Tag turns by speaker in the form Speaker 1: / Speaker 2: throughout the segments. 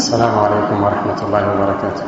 Speaker 1: السلام عليكم ورحمة الله وبركاته.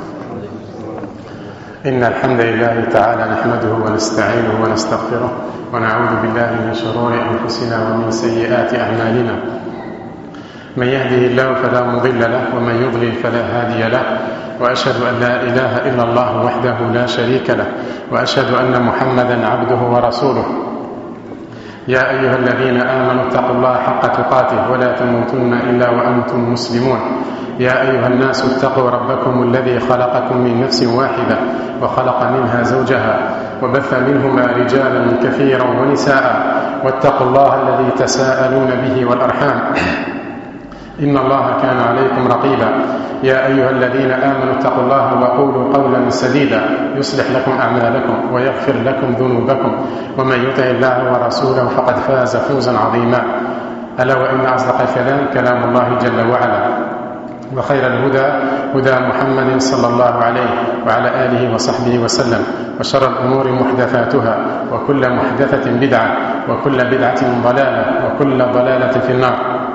Speaker 1: إن الحمد لله تعالى نحمده ونستعينه ونستغفره ونعوذ بالله من شرور أنفسنا ومن سيئات أعمالنا. من يهده الله فلا مضل له ومن يضلل فلا هادي له، وأشهد أن لا إله إلا الله وحده لا شريك له، وأشهد أن محمدا عبده ورسوله. يا أيها الذين آمنوا اتقوا الله حق تقاته ولا تموتن إلا وأنتم مسلمون. يا أيها الناس اتقوا ربكم الذي خلقكم من نفس واحدة وخلق منها زوجها وبث منهما رجالا كثيرا ونساء، واتقوا الله الذي تساءلون به والأرحام إن الله كان عليكم رقيبا. يا أيها الذين آمنوا اتقوا الله وقولوا قولا سديدا يصلح لكم أعمالكم ويغفر لكم ذنوبكم، ومن يطع الله ورسوله فقد فاز فوزا عظيما. ألا وإن أصدق الكلام كلام الله جل وعلا، وخير الهدى هدى محمد صلى الله عليه وعلى آله وصحبه وسلم، وشر الأمور محدثاتها، وكل محدثة بدعة، وكل بدعة ضلالة، وكل ضلالة في النار.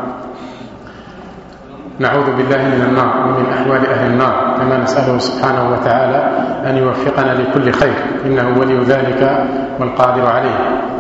Speaker 1: نعوذ بالله من النار ومن أحوال أهل النار، كما نسأله سبحانه وتعالى أن يوفقنا لكل خير، إنه ولي ذلك والقادر عليه.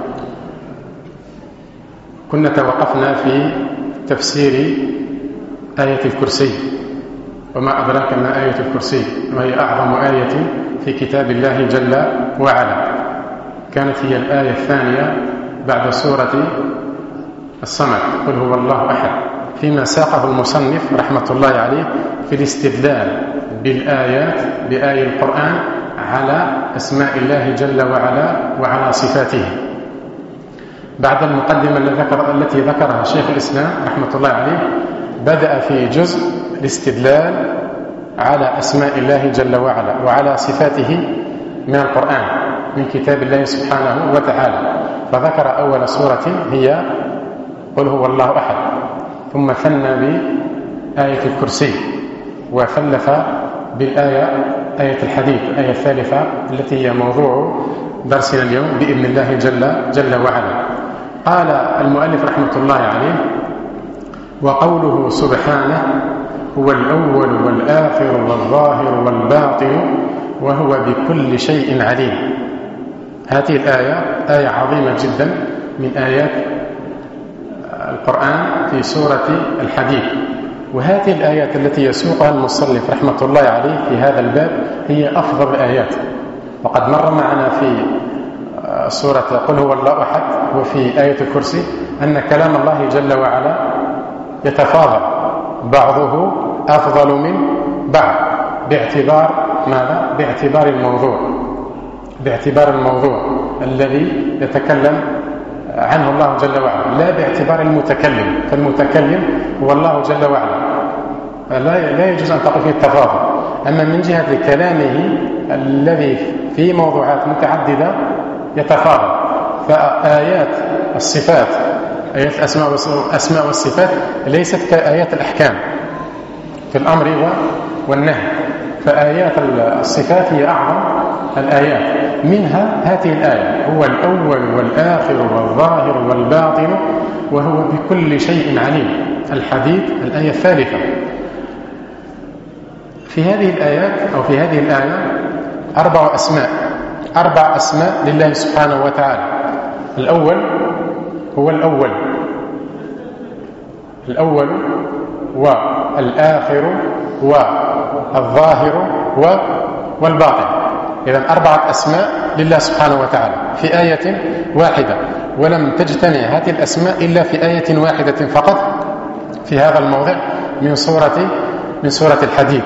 Speaker 1: كنا توقفنا في تفسير آية الكرسي، وما أدراك ما آية الكرسي، وهي أعظم آية في كتاب الله جل وعلا. كانت هي الآية الثانية بعد سورة الصمد، قل هو الله أحد، فيما ساقه المصنف رحمة الله عليه في الاستدلال بالآيات بآية القرآن على أسماء الله جل وعلا وعلى صفاته. بعد المقدمة التي ذكرها شيخ الإسلام رحمة الله عليه، بدأ في جزء الاستدلال على أسماء الله جل وعلا وعلى صفاته من القرآن من كتاب الله سبحانه وتعالى. فذكر أول سورة هي قل هو الله أحد، ثم ثنى بآية الكرسي، وثلث بالآية آية الحديث، الآية الثالثة التي هي موضوع درسنا اليوم بإذن الله جل وعلا. قال المؤلف رحمة الله عليه: وقوله سبحانه هو الأول والآخر والظاهر والباطن وهو بكل شيء عليم. هذه الآية آية عظيمة جدا من آيات القرآن في سورة الحديد، وهذه الآيات التي يسوقها المصنف رحمة الله عليه في هذا الباب هي أفضل الآيات. وقد مر معنا في سورة قل هو الله أحد وفي آية الكرسي أن كلام الله جل وعلا يتفاضل، بعضه أفضل من بعض باعتبار ماذا؟ باعتبار الموضوع الذي يتكلم عنه الله جل وعلا، لا باعتبار المتكلم، فالمتكلم هو الله جل وعلا، لا يجوز أن تقول فيه التفاضل. أما من جهة كلامه الذي في موضوعات متعددة يتفاضل. فآيات الصفات، آيات الأسماء والصفات ليست كآيات الأحكام في الأمر والنهي، فآيات الصفات هي أعظم الآيات. منها هذه الآية هو الأول والآخر والظاهر والباطن وهو بكل شيء عليم. الحديد الآية الثالثة. في هذه الآيات أو في هذه الآية أربع أسماء لله سبحانه وتعالى. الأول هو الأول والآخر والظاهر والباطن. إذن 4 أسماء لله سبحانه وتعالى في آية واحدة، ولم تجتمع هذه الأسماء إلا في آية واحدة فقط في هذا الموضع من سورة الحديد.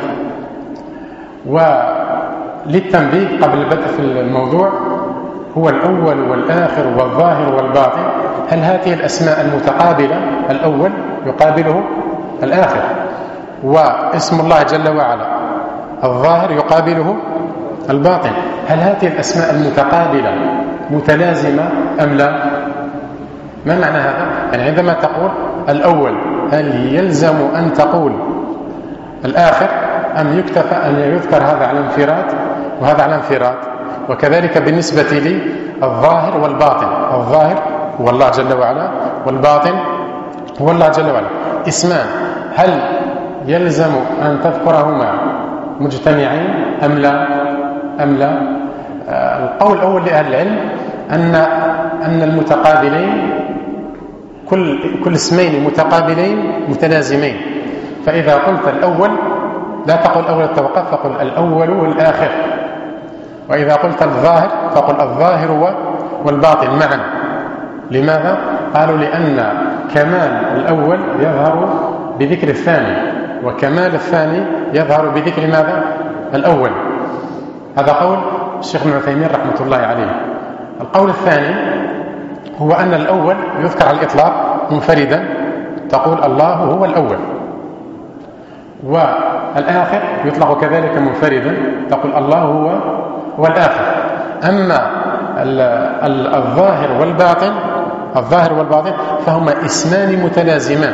Speaker 1: وللتنبيه قبل البدء في الموضوع، هو الأول والآخر والظاهر والباطن، هل هذه الأسماء المتقابلة الأول يقابله الآخر، واسم الله جل وعلا الظاهر يقابله الباطن، هل هذه الأسماء المتقابلة متلازمة أم لا؟ ما معنى هذا؟ يعني عندما تقول الأول هل يلزم أن تقول الآخر، أم يكتفى أن يذكر هذا على انفراد وهذا على انفراد؟ وكذلك بالنسبة لي الظاهر والباطن، الظاهر هو الله جل وعلا والباطن هو الله جل وعلا، اسمان، هل يلزم أن تذكرهما مجتمعين أم لا؟ القول الأول لأهل العلم أن المتقابلين كل اسمين متقابلين متلازمين. فإذا قلت الأول لا تقل أول التوقف، فقل الأول والآخر. وإذا قلت الظاهر فقل الظاهر والباطن معا. لماذا؟ قالوا لأن كمال الأول يظهر بذكر الثاني، وكمال الثاني يظهر بذكر ماذا؟ الأول. هذا قول الشيخ ابن عثيمين رحمة الله عليه. القول الثاني هو أن الأول يذكر على الإطلاق منفردا، تقول الله هو الأول، والآخر يطلق كذلك منفردا، تقول الله هو الآخر. أما الظاهر والباطن فهما اسمان متلازمان،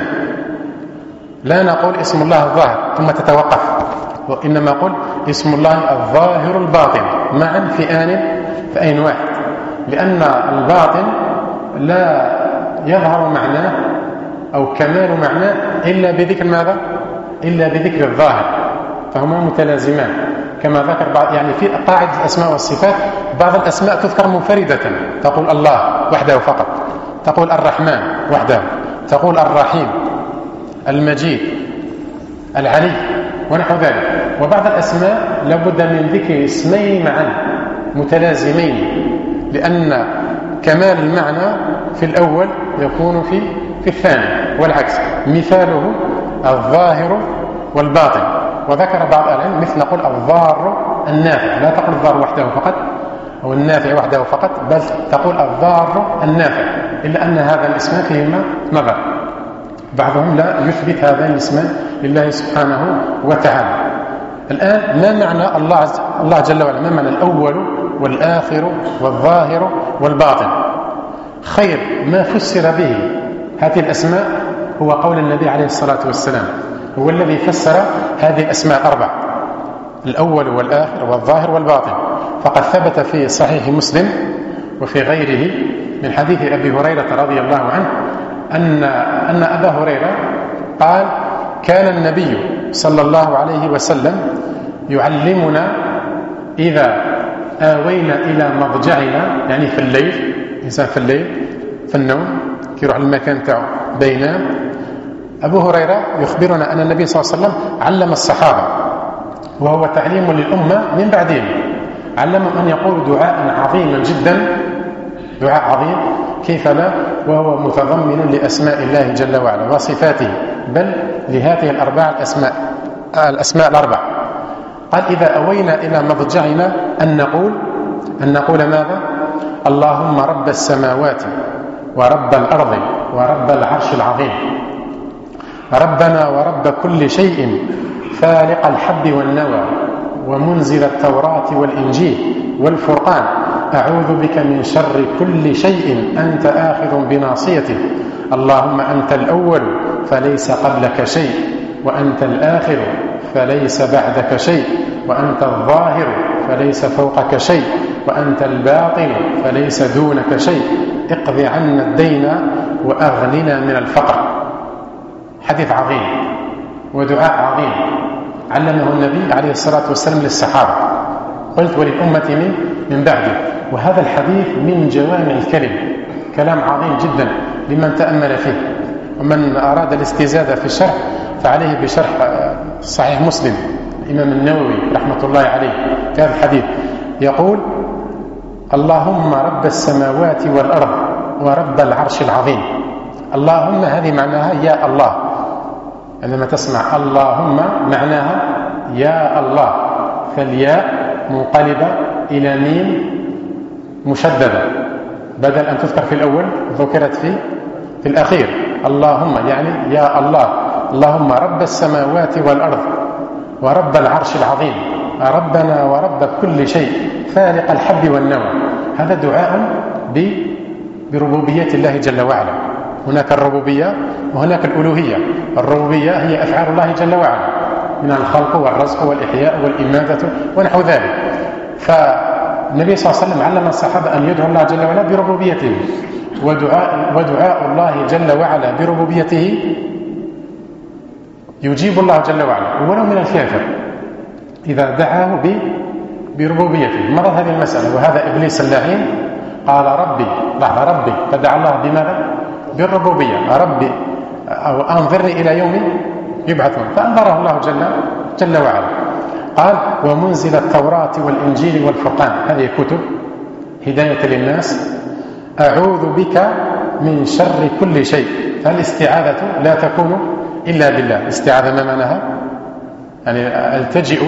Speaker 1: لا نقول اسم الله الظاهر ثم تتوقف، وإنما قل اسم الله الظاهر الباطن معا في آن واحد، لأن الباطن لا يظهر معناه أو كمال معناه إلا بذكر ماذا؟ إلا بذكر الظاهر، فهما متلازمان. كما ذكر بعض يعني في قاعدة الأسماء والصفات بعض الأسماء تذكر منفردة، تقول الله وحده فقط، تقول الرحمن وحده، تقول الرحيم، المجيد، العلي ونحو ذلك. وبعض الأسماء لابد من ذكر اسمين معا متلازمين، لأن كمال المعنى في الأول يكون في الثاني والعكس. مثاله الظاهر والباطن. وذكر بعض العلم مثل نقول الضار النافع، لا تقول الضار وحده فقط أو النافع وحده فقط، بل تقول الضار النافع، إلا أن هذا الاسم فيهما نظر. بعضهم لا يثبت هذا الاسم لله سبحانه وتعالى. الآن ما معنى الله جل وعلا؟ ما معنى الأول والآخر والظاهر والباطن؟ خير ما فسر به هذه الأسماء هو قول النبي عليه الصلاة والسلام، هو الذي فسر هذه الأسماء الأربع، الأول والآخر والظاهر والباطن. فقد ثبت في صحيح مسلم وفي غيره من حديث أبي هريرة رضي الله عنه أن أبا هريرة قال: كان النبي صلى الله عليه وسلم يعلمنا إذا آوينا إلى مضجعنا، يعني في الليل، إنسان في الليل في النوم يروح المكان تاعه بينام. أبو هريرة يخبرنا أن النبي صلى الله عليه وسلم علم الصحابة، وهو تعليم للأمة من بعدهم، علمهم أن يقولوا دعاء عظيما جدا، دعاء عظيم كيف لا، وهو متضمن لأسماء الله جل وعلا وصفاته، بل لهذه الأسماء الأربع. قال: إذا أوينا إلى مضجعنا أن نقول ماذا؟ اللهم رب السماوات ورب الأرض ورب العرش العظيم، ربنا ورب كل شيء فالق الحب والنوى ومنزل التوراة والإنجيل والفرقان، أعوذ بك من شر كل شيء أنت آخذ بناصيته، اللهم أنت الأول فليس قبلك شيء، وأنت الآخر فليس بعدك شيء، وأنت الظاهر فليس فوقك شيء، وأنت الباطن فليس دونك شيء، اقض عنا الدين وأغننا من الفقر. حديث عظيم ودعاء عظيم علمه النبي عليه الصلاة والسلام للصحابة، قلت وللأمة من بعده. وهذا الحديث من جوامع الكلم، كلام عظيم جدا لمن تأمل فيه. ومن أراد الاستزادة في الشرح فعليه بشرح صحيح مسلم الإمام النووي رحمة الله عليه في هذا الحديث. يقول: اللهم رب السماوات والأرض ورب العرش العظيم. اللهم هذه معناها يا الله، عندما تسمع اللهم معناها يا الله، فالياء منقلبة إلى ميم مشددة، بدل أن تذكر في الأول ذكرت في الأخير. اللهم يعني يا الله، اللهم رب السماوات والأرض ورب العرش العظيم، ربنا ورب كل شيء فالق الحب والنوى. هذا دعاء بربوبية الله جل وعلا. هناك الربوبية وهناك الألوهية. الربوبية هي أفعال الله جل وعلا من الخلق والرزق والإحياء والإماتة ونحو ذلك. فالنبي صلى الله عليه وسلم علم الصحابة أن يدعو الله جل وعلا بربوبيته، ودعاء الله جل وعلا بربوبيته يجيب الله جل وعلا ولو من الكافر إذا دعاه بربوبيته. مرت هذه المسألة، وهذا إبليس اللعين قال ربي فدعا الله بماذا؟ بالربوبية، ربي أو أنظرني إلى يوم يبعثون، فأنظره الله جل وعلا. قال ومنزل التوراة والإنجيل والفرقان، هذه كتب هداية للناس. أعوذ بك من شر كل شيء، فالاستعاذة لا تكون إلا بالله. الاستعاذة ما معناها؟ يعني ألتجئ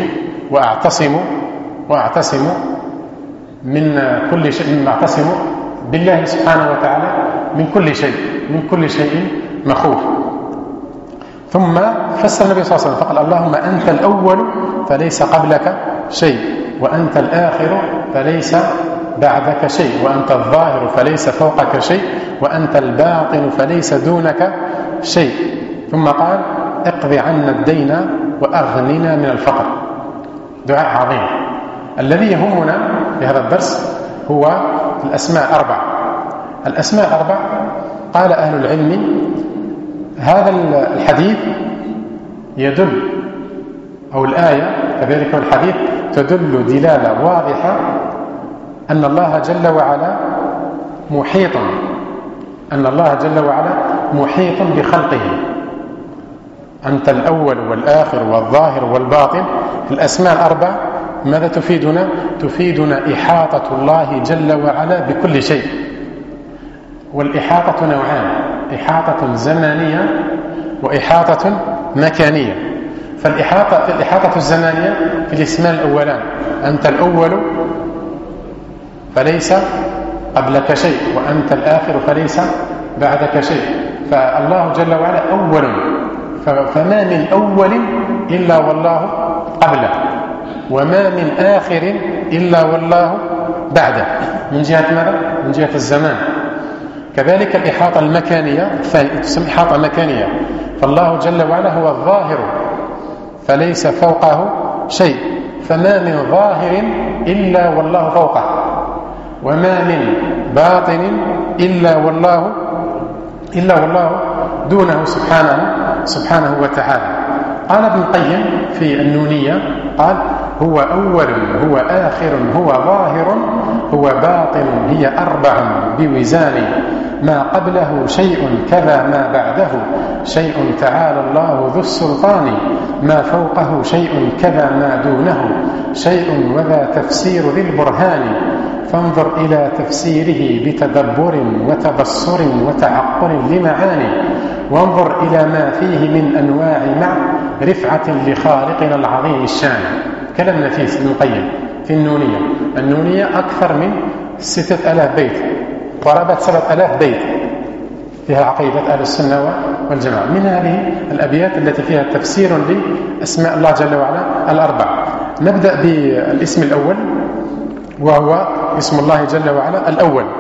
Speaker 1: وأعتصم من كل شيء، أعتصم بالله سبحانه وتعالى من كل شيء مخوف. ثم فسر النبي صلى الله عليه وسلم فقال اللهم أنت الأول فليس قبلك شيء، وأنت الآخر فليس بعدك شيء، وأنت الظاهر فليس فوقك شيء، وأنت الباطن فليس دونك شيء. ثم قال اقض عنا الدين وأغننا من الفقر. دعاء عظيم. الذي يهمنا في هذا الدرس هو الأسماء الأربع. الأسماء الأربع قال أهل العلم هذا الحديث يدل، أو الآية كذلك الحديث تدل دلالة واضحة أن الله جل وعلا محيط بخلقه. أنت الأول والآخر والظاهر والباطن. الأسماء الأربع ماذا تفيدنا؟ تفيدنا إحاطة الله جل وعلا بكل شيء. والإحاطة نوعان، إحاطة زمانية وإحاطة مكانية. فالإحاطة الزمانية في الاسمان الأولان، أنت الأول فليس قبلك شيء، وأنت الآخر فليس بعدك شيء. فالله جل وعلا أول، فما من أول إلا والله قبله، وما من آخر إلا والله بعده، من جهة ماذا؟ من جهة الزمان. كذلك الإحاطة المكانية تسمى إحاطة مكانية، فالله جل وعلا هو الظاهر فليس فوقه شيء، فما من ظاهر إلا والله فوقه، وما من باطن إلا والله دونه سبحانه وتعالى. قال ابن القيم في النونية قال هو أول، هو آخر، هو ظاهر، هو باطن، هي أربع بوزان، ما قبله شيء كذا ما بعده شيء، تعالى الله ذو السلطان، ما فوقه شيء كذا ما دونه شيء، وذا تفسير ذي البرهان، فانظر إلى تفسيره بتدبر وتبصر وتعقل لمعاني، وانظر إلى ما فيه من أنواع مع رفعة لخالقنا العظيم الشان. كلام نفيس ابن القيم في النونية. النونية أكثر من 6000 بيت، قرابة 7000 بيت فيها عقيدة أهل السنة والجماعة. من هذه الأبيات التي فيها تفسير لأسماء الله جل وعلا الأربع. نبدأ بالاسم الأول، وهو اسم الله جل وعلا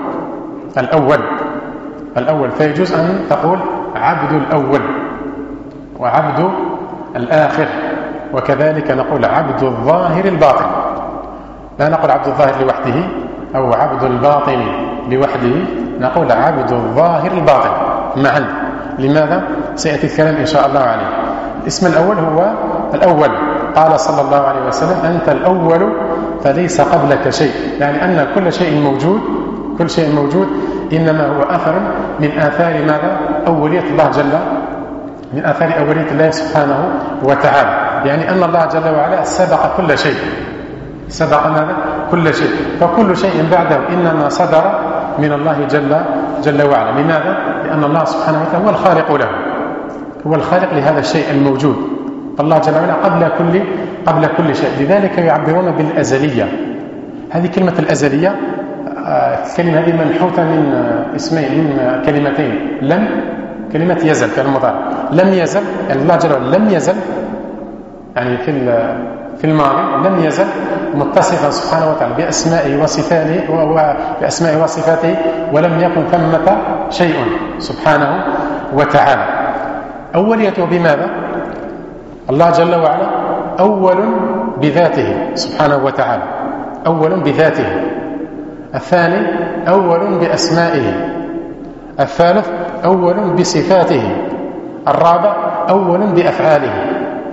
Speaker 1: الأول. فيجوز أن تقول عبد الأول وعبد الآخر، وكذلك نقول عبد الظاهر الباطن. لا نقول عبد الظاهر لوحده أو عبد الباطن لوحده، نقول عبد الظاهر الباطن معا. لماذا؟ سيأتي الكلام إن شاء الله عليه. الاسم الأول هو الأول. قال صلى الله عليه وسلم أنت الأول فليس قبلك شيء، يعني أن كل شيء موجود إنما هو أثر من آثار ماذا؟ أولية الله من آثار أولية الله سبحانه وتعالى. يعني أن الله جل وعلا سبق كل شيء، سبق ماذا؟ كل شيء. فكل شيء بعده إنما صدر من الله جل وعلا. لماذا؟ لأن الله سبحانه وتعالى هو الخالق له، هو الخالق لهذا الشيء الموجود. الله جل وعلا قبل كل شيء. لذلك يعبرون بالأزلية. هذه كلمة الأزلية، الكلمة هذه منحوتة من اسمين، من كلمتين. لم، كلمة يزل كان المضارع، لم يزل، يعني الله جل وعلا لم يزل، يعني في الماضي لم يزل متصفا سبحانه وتعالى بأسمائه وصفاته ولم يكن ثمة شيء سبحانه وتعالى. أوليته بماذا؟ الله جل وعلا أول بذاته سبحانه وتعالى، أول بذاته. الثاني أول بأسمائه. الثالث أول بصفاته. الرابع أول بأفعاله.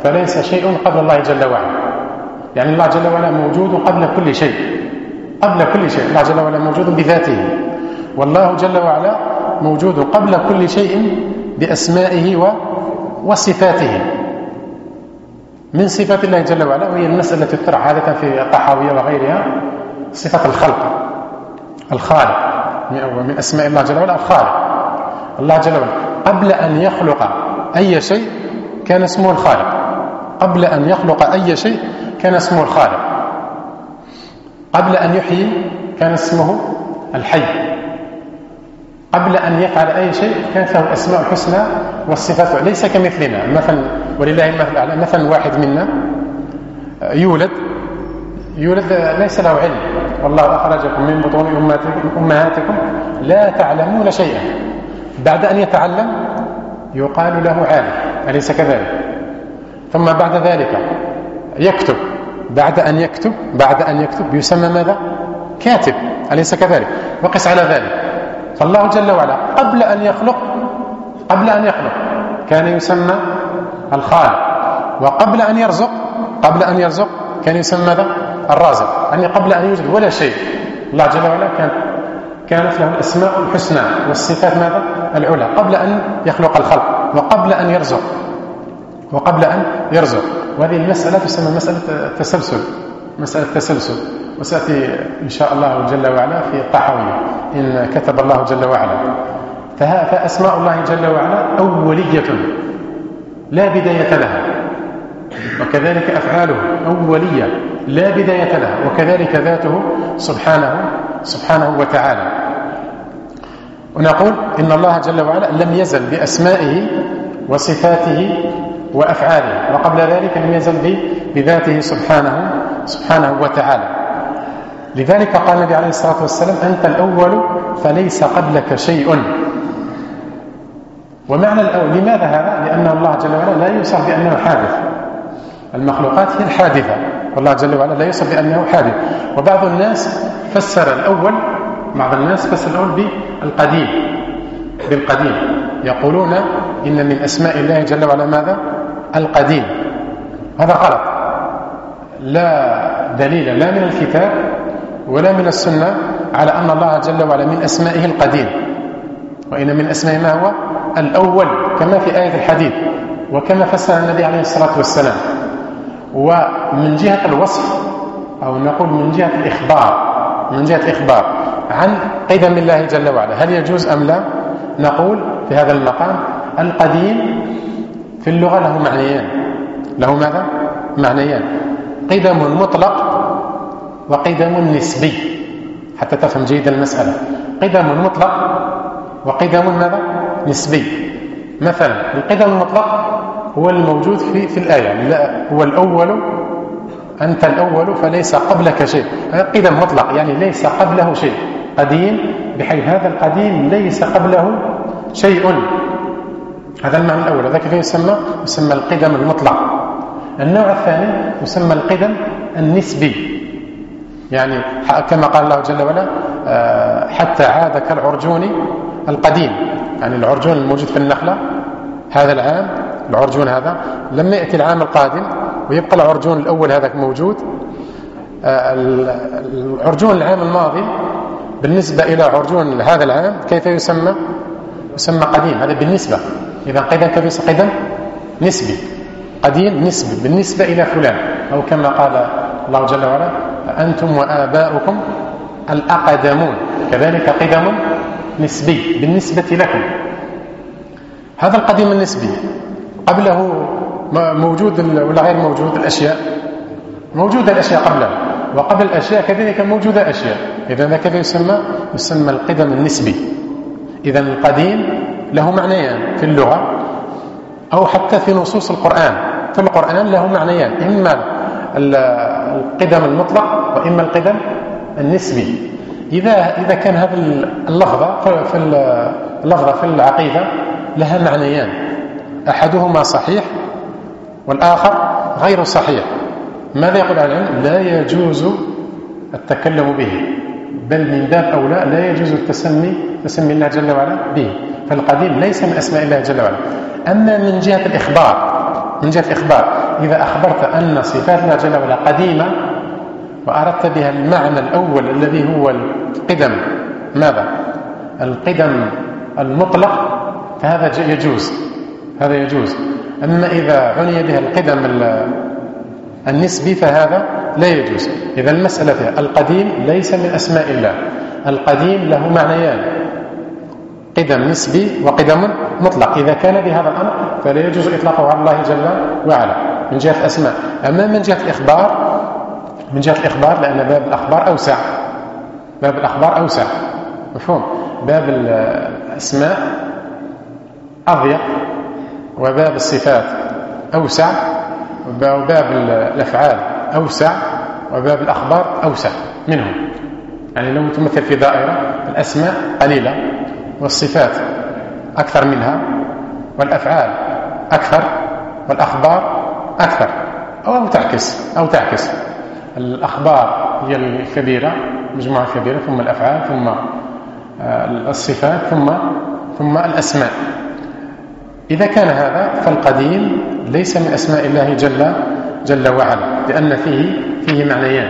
Speaker 1: فليس شيء قبل الله جل وعلا. يعني الله جل وعلا موجود قبل كل شيء، قبل كل شيء. الله جل وعلا موجود بذاته، والله جل وعلا موجود قبل كل شيء بأسمائه وصفاته. من صفات الله جل وعلا، وهي المسألة التي تطرح عادة في الطحاوية وغيرها، صفة الخالق. من أسماء الله جل وعلا الخالق. الله جل وعلا قبل أن يخلق أي شيء كان اسمه الخالق. قبل أن يخلق أي شيء كان اسمه الخالق. قبل أن يحيي كان اسمه الحي. قبل أن يفعل أي شيء كانت له الأسماء الحسنى والصفات. ليس كمثلنا مثلا، ولله المثل الأعلى. مثلا واحد منا يولد ليس له علم، والله أخرجكم من بطون أمهاتكم لا تعلمون شيئا. بعد أن يتعلم يقال له عالم، أليس كذلك؟ ثم بعد ذلك يكتب. بعد أن يكتب يسمى ماذا؟ كاتب، أليس كذلك؟ وقس على ذلك. فالله جل وعلا قبل أن يخلق كان يسمى الخالق، وقبل أن يرزق كان يسمى ماذا؟ الرازق. يعني قبل أن يوجد ولا شيء الله جل وعلا كانت له الأسماء الحسنى والصفات ماذا؟ العلى، قبل أن يخلق الخلق وقبل أن يرزق. وهذه المسألة تسمى مسألة التسلسل، وسأتي إن شاء الله جل وعلا في الطحاوية إن كتب الله جل وعلا. فأسماء الله جل وعلا أولية لا بداية لها، وكذلك أفعاله أولية لا بداية لها، وكذلك ذاته سبحانه وتعالى. ونقول إن الله جل وعلا لم يزل بأسمائه وصفاته وأفعاله، وقبل ذلك لم يزل بذاته سبحانه وتعالى. لذلك قال النبي عليه الصلاة والسلام: أنت الأول فليس قبلك شيء. ومعنى الأول لماذا هذا؟ لأن الله جل وعلا لا يوصف بأنه حادث. المخلوقات هي الحادثة، والله جل وعلا لا يوصف بأنه حادث. وبعض الناس فسر الأول بالقديم. يقولون إن من أسماء الله جل وعلا ماذا؟ القديم. هذا غلط، لا دليل لا من الكتاب ولا من السنة على أن الله جل وعلا من أسمائه القديم، وإن من أسمائه ما هو؟ الأول، كما في آية الحديث وكما فسر النبي عليه الصلاة والسلام. ومن جهة الوصف، أو نقول من جهة الإخبار عن قدم الله جل وعلا، هل يجوز أم لا؟ نقول في هذا المقام: القديم في اللغة له معنيان. له ماذا؟ معنيان: قدم مطلق وقدم نسبي، حتى تفهم جيدا المسألة. قدم مطلق وقدم ماذا؟ نسبي. مثلا القدم المطلق هو الموجود في الآية: لا هو الأول، أنت الأول فليس قبلك شيء. هذا قدم مطلق، يعني ليس قبله شيء. قديم بحيث هذا القديم ليس قبله شيء. هذا المعنى الأول، هذا كيف يسمى القدم المطلق. النوع الثاني يسمى القدم النسبي، يعني كما قال الله جل وعلا: حتى عاد كالعرجون القديم. يعني العرجون الموجود في النخلة هذا العام، العرجون هذا لما يأتي العام القادم ويبقى العرجون الأول هذاك موجود، العرجون العام الماضي بالنسبة إلى عرجون هذا العام كيف يسمى قديم. هذا بالنسبة. إذا قدم نسبي، قديم نسبي بالنسبة إلى فلان، أو كما قال الله جل وعلا: أنتم وآباؤكم الأقدمون. كذلك قدم نسبي بالنسبة لكم. هذا القديم النسبي قبله موجود ولا غير موجود؟ الأشياء موجودة، الأشياء قبله، وقبل الأشياء كذلك موجودة أشياء. إذا ذا كيف يسمى القدم النسبي. إذا القديم له معنيان في اللغة، أو حتى في نصوص القرآن. في القرآن له معنيان: إما القدم المطلق وإما القدم النسبي. إذا كان هذا اللفظة في العقيدة لها معنيان، أحدهما صحيح والآخر غير صحيح، ماذا يقول العلم؟ لا يجوز التكلم به، بل من باب أولى لا يجوز تسمي الله جل وعلا به. فالقديم ليس من أسماء الله جل وعلا. أما من جهة الإخبار إذا أخبرت أن صفات الله جل وعلا قديمة وأردت بها المعنى الأول الذي هو القدم، ماذا؟ القدم المطلق، فهذا يجوز، هذا يجوز. أما إذا عني بها القدم النسبي فهذا لا يجوز. إذا المسألة فيها القديم ليس من أسماء الله. القديم له معنيان، قدم نسبي وقدم مطلق. إذا كان بهذا الأمر فلا يجوز إطلاقه على الله جل وعلا من جهة الأسماء. أما من جهة الإخبار، من جهة الإخبار، لأن باب الأخبار أوسع، باب الأخبار أوسع، مفهوم؟ باب الأسماء أضيق، وباب الصفات أوسع، وباب الأفعال أوسع، وباب الأخبار أوسع منهم. يعني لو تمثل في دائرة، الأسماء قليلة والصفات أكثر منها والأفعال أكثر والأخبار أكثر، أو تعكس الأخبار هي الكبيرة، مجموعة كبيرة، ثم الأفعال، ثم الصفات، ثم الأسماء. إذا كان هذا فالقديم ليس من أسماء الله جل وعلا، لأن فيه معنيان.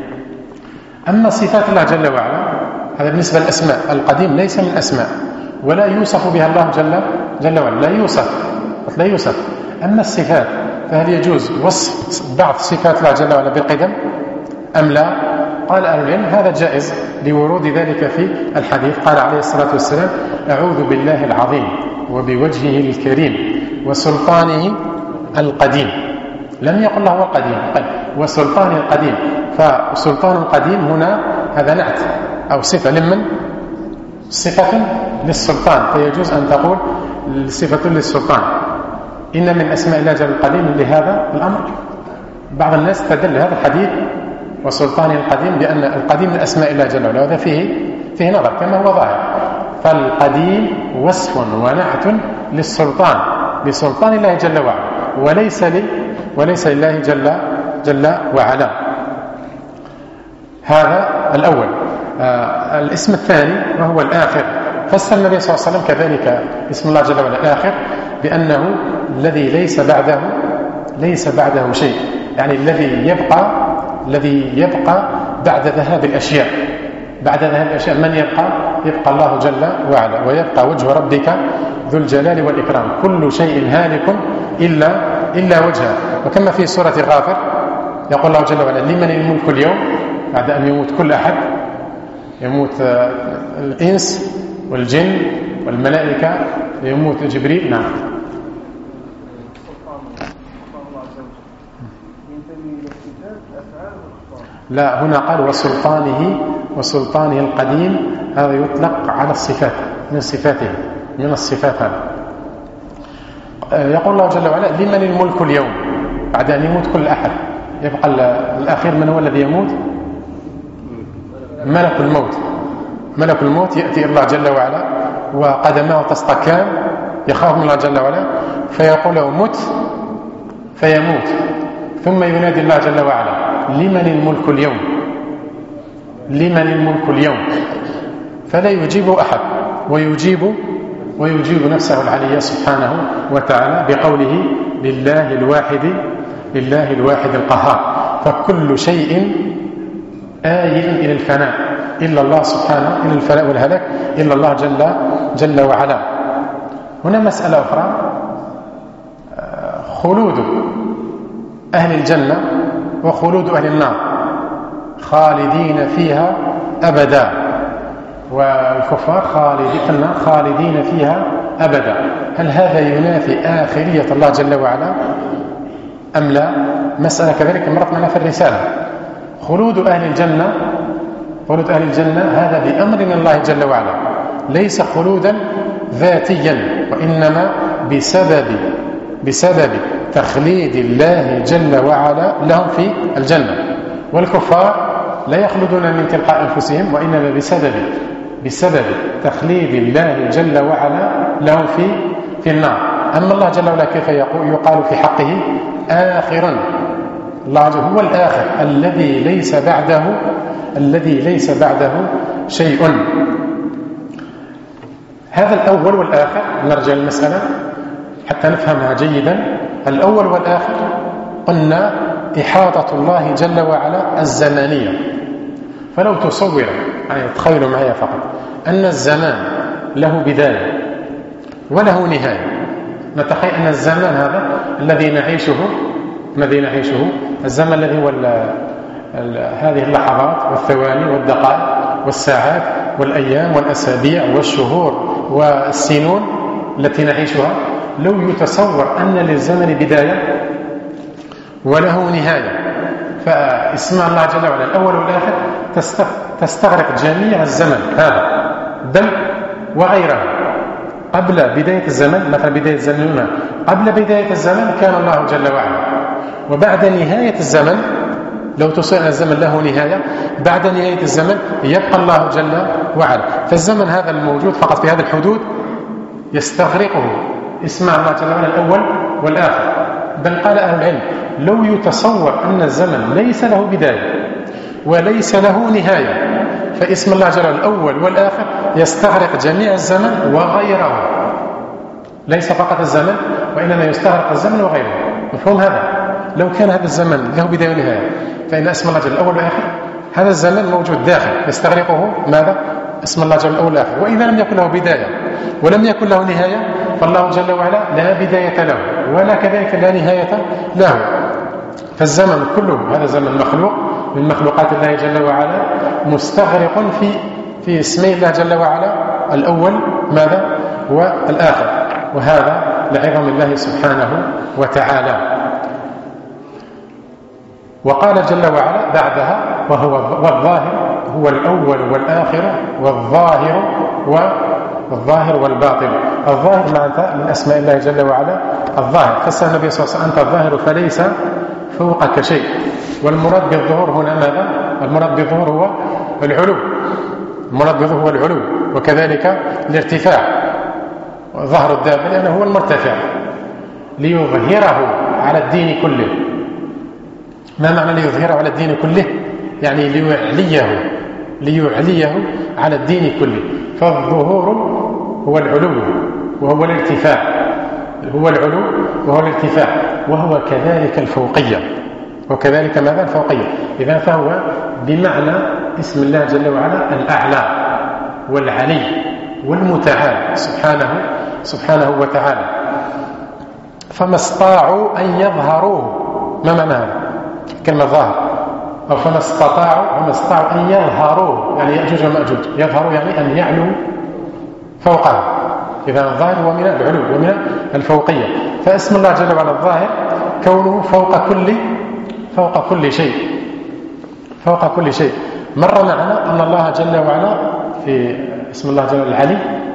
Speaker 1: أما صفات الله جل وعلا هذا بالنسبة للأسماء، القديم ليس من أسماء ولا يوصف بها الله جل وعلا، لا يوصف. أما الصفات فهل يجوز وصف بعض صفات الله جل وعلا بالقدم أم لا؟ قال أهل العلم هذا جائز لورود ذلك في الحديث. قال عليه الصلاة والسلام: أعوذ بالله العظيم وبوجهه الكريم وسلطانه القديم. لم يقل له القديم، قال وسلطانه القديم. فسلطان القديم هنا هذا نعت أو صفة لمن؟ صفة للسلطان، فيجوز أن تقول صفة للسلطان. إن من أسماء الله جل القديم لهذا الأمر. بعض الناس استدل هذا الحديث وسلطانه القديم بأن القديم من أسماء الله جل وعلا، وهذا فيه نظر كما هو ظاهر. فالقديم وصف ونعت لسلطان الله جل وعلا، وليس لله جل وعلا. هذا الأول. الاسم الثاني وهو الآخر، فسر النبي صلى الله عليه وسلم كذلك اسم الله جل وعلا الآخر بأنه الذي ليس بعده شيء، يعني الذي يبقى بعد ذهاب الأشياء. من يبقى الله جل وعلا، ويبقى وجه ربك ذو الجلال والإكرام. كل شيء هالك إلا وجهه. وكما في سورة غافر يقول الله جل وعلا: لمن الملك اليوم، بعد أن يموت كل أحد، يموت الإنس والجن والملائكة، يموت جبريل. نعم. لا، هنا قال وسلطانه القديم، هذا يطلق على الصفات، من الصفات هذا. يقول الله جل وعلا: لمن الملك اليوم، بعد أن يموت كل أحد يبقى الأخير. من هو الذي يموت؟ ملك الموت يأتي الله جل وعلا وقدماه تستكان، يخاف من الله جل وعلا، فيقول له: مت، فيموت. ثم ينادي الله جل وعلا: لمن الملك اليوم، فلا يجيب أحد، ويجيب نفسه العلي سبحانه وتعالى بقوله: لله الواحد القهار. فكل شيء آيل إلى الفناء إلا الله سبحانه، إلى الفناء والهلاك إلا الله جل وعلا. هنا مسألة أخرى: خلود أهل الجنة وخلود أهل النار، خالدين فيها أبدا، والكفار خالدين فيها أبدا. هل هذا ينافي آخرية الله جل وعلا أم لا؟ مسألة كذلك مرت معنا في الرسالة. خلود أهل الجنة هذا بأمر من الله جل وعلا، ليس خلودا ذاتيا، وإنما بسبب تخليد الله جل وعلا لهم في الجنة. والكفار لا يخلدون من تلقاء أنفسهم، وإنما بسبب تخليد الله جل وعلا لهم في النار. أما الله جل وعلا كيف يقال في حقه آخر؟ الله هو الآخر الذي ليس بعده شيء. هذا الأول والآخر. نرجع للمسألة حتى نفهمها جيدا. الأول والآخر قلنا إحاطة الله جل وعلا الزمانية. فلو تصور، يعني تخيلوا معي فقط أن الزمان له بداية وله نهاية. نتخيل أن الزمان هذا الذي نعيشه الزمن الذي هو هذه اللحظات والثواني والدقائق والساعات والأيام والأسابيع والشهور والسنون التي نعيشها، لو يتصور أن للزمن بداية وله نهاية، فاسم الله جل وعلا الأول والآخر تستغرق جميع الزمن هذا بل وغيره. قبل بداية الزمن، مثلا بداية الزمن قبل بداية الزمن كان الله جل وعلا، وبعد نهاية الزمن لو تصير الزمن له نهاية، بعد نهاية الزمن يبقى الله جل وعلا. فالزمن هذا الموجود فقط في هذه الحدود يستغرقه اسم الله جل وعلا الأول والآخر. بل قال أهل العلم لو يتصور أن الزمن ليس له بداية وليس له نهاية، فاسم الله جل وعلا الأول والآخر يستغرق جميع الزمن وغيره، ليس فقط الزمن وإنما يستغرق الزمن وغيره. مفهوم هذا؟ لو كان هذا الزمن له بداية ونهاية، فإن اسم الله جل الأول والآخر هذا الزمن موجود داخل يستغرقه ماذا؟ اسم الله جل الأول والآخر. وإذا لم يكن له بداية ولم يكن له نهاية، فالله جل وعلا لا بداية له ولا كذلك لا نهاية له. فالزمن كله هذا زمن مخلوق من مخلوقات الله جل وعلا، مستغرق في اسمي الله جل وعلا الأول ماذا؟ والآخر. وهذا لعظم الله سبحانه وتعالى. وقال جل وعلا بعدها والظاهر هو الأول والآخر والظاهر والباطن. الظاهر من أسماء الله جل وعلا الظاهر، فسأل النبي صلى الله عليه وسلم أنت الظاهر فليس فوقك شيء. والمراد بالظهور هنا ماذا؟ المراد بالظهور هو العلو، المراد بالظهور هو العلو، وكذلك الارتفاع. ظهر الدابة لأنه هو المرتفع ليظهره على الدين كله. ما معنى ليظهره على الدين كله؟ يعني ليعليه على الدين كله. فالظهور هو العلو وهو الارتفاع، هو العلو وهو الارتفاع، وهو كذلك الفوقية، وكذلك ماذا؟ الفوقية. إذا فهو بمعنى اسم الله جل وعلا الأعلى والعلي والمتعال سبحانه وتعالى. فما استطاعوا أن يظهروه. ما معنى هذا؟ كلمة ظاهر. أو فما استطاعوا أن يظهروه، يعني يأجوج ومأجوج. يظهروا يعني أن يعلوا فوقه. إذا الظاهر هو من العلو ومن الفوقية. فاسم الله جل وعلا الظاهر كونه فوق كل شيء. مر معنا أن الله جل وعلا في اسم الله جل وعلا العلي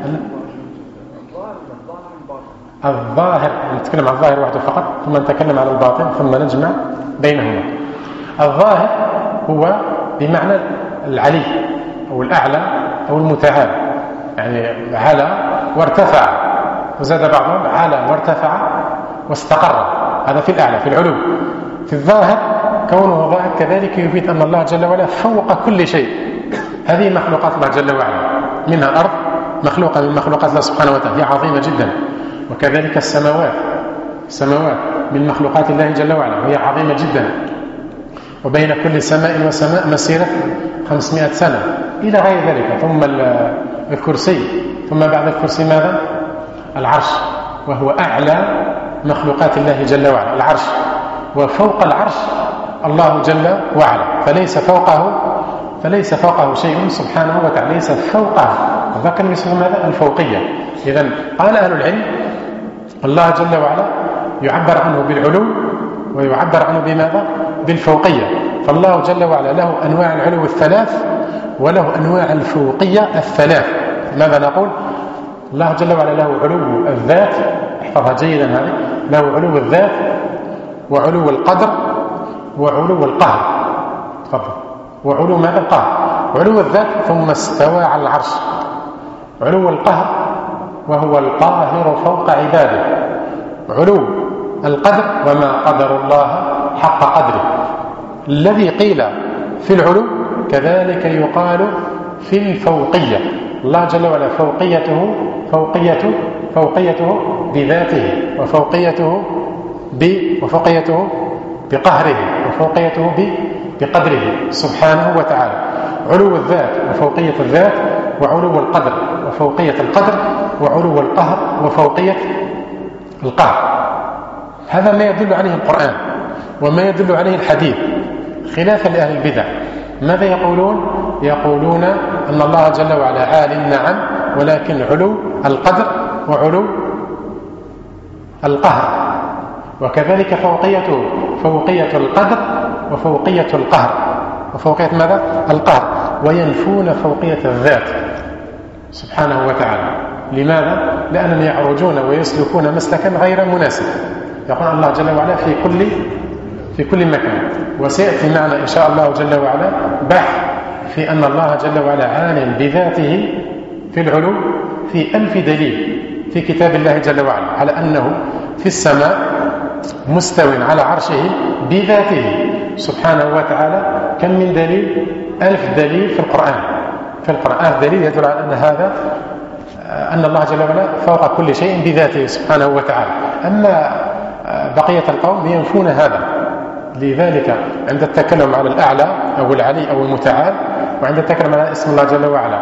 Speaker 1: الظاهر. نتكلم عن الظاهر وحده فقط، ثم نتكلم عن الباطن، ثم نجمع بينهما. الظاهر هو بمعنى العلي أو الأعلى أو المتعال، يعني على وارتفع، وزاد بعضهم على وارتفع واستقر. هذا في الأعلى في العلو. في الظاهر كونه ظاهر كذلك يفيد أن الله جل وعلا فوق كل شيء. هذه مخلوقات الله جل وعلا، منها الأرض مخلوقة من مخلوقات الله سبحانه وتعالى، هي عظيمة جدا. وكذلك السماوات من مخلوقات الله جل وعلا، وهي عظيمة جدا. وبين كل سماء وسماء مسيرة 500 سنة إلى غير ذلك. ثم الكرسي، ثم بعد الكرسي ماذا؟ العرش، وهو أعلى مخلوقات الله جل وعلا العرش. وفوق العرش الله جل وعلا، فليس فوقه شيء سبحانه وتعالى، ليس فوقه. هذا كان يسمى ماذا؟ الفوقية. إذن قال أهل العلم الله جل وعلا يعبر عنه بالعلو ويعبر عنه بماذا؟ بالفوقية. فالله جل وعلا له أنواع العلو الثلاث وله أنواع الفوقية الثلاث. ماذا نقول؟ الله جل وعلا له علو الذات، احفظها جيدا هذه، له علو الذات وعلو القدر وعلو القهر. تفضل. وعلو ماذا؟ القهر. علو الذات ثم استوى على العرش. علو القهر وهو القاهر فوق عباده. علو القدر وما قدر الله حق قدره. الذي قيل في العلو كذلك يقال في الفوقية. الله جل وعلا فوقيته بذاته، وفوقيته بقهره وفوقيته بقدره سبحانه وتعالى. علو الذات وفوقية الذات، وعلو القدر وفوقية القدر، وعلو القهر وفوقية القهر. هذا ما يدل عليه القرآن وما يدل عليه الحديث، خلافا لأهل البدع. ماذا يقولون؟ يقولون أن الله جل وعلا عال، نعم، ولكن علو القدر وعلو القهر، وكذلك فوقية القدر وفوقية القهر، وفوقية ماذا؟ القهر. وينفون فوقية الذات سبحانه وتعالى. لماذا؟ لأنهم يعرجون ويسلكون مسلكا غير مناسب. يقول الله جل وعلا في كل مكان. وسيأتي معنا إن شاء الله جل وعلا بحث في أن الله جل وعلا عالم بذاته في العلو في 1000 دليل في كتاب الله جل وعلا على أنه في السماء مستو على عرشه بذاته سبحانه وتعالى. كم من دليل؟ 1000 دليل في القرآن. 1000 دليل يدل على أن الله جل وعلا فوق كل شيء بذاته سبحانه وتعالى. أما بقية القوم ينفون هذا. لذلك عند التكلم على الأعلى أو العلي أو المتعال، وعند التكلم على اسم الله جل وعلا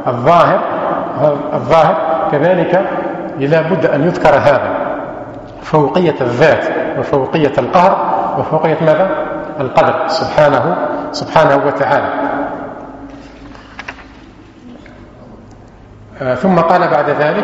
Speaker 1: الظاهر كذلك لا بد أن يذكر هذا، فوقية الذات وفوقية القهر وفوقية ماذا؟ القدر سبحانه وتعالى. ثم قال بعد ذلك: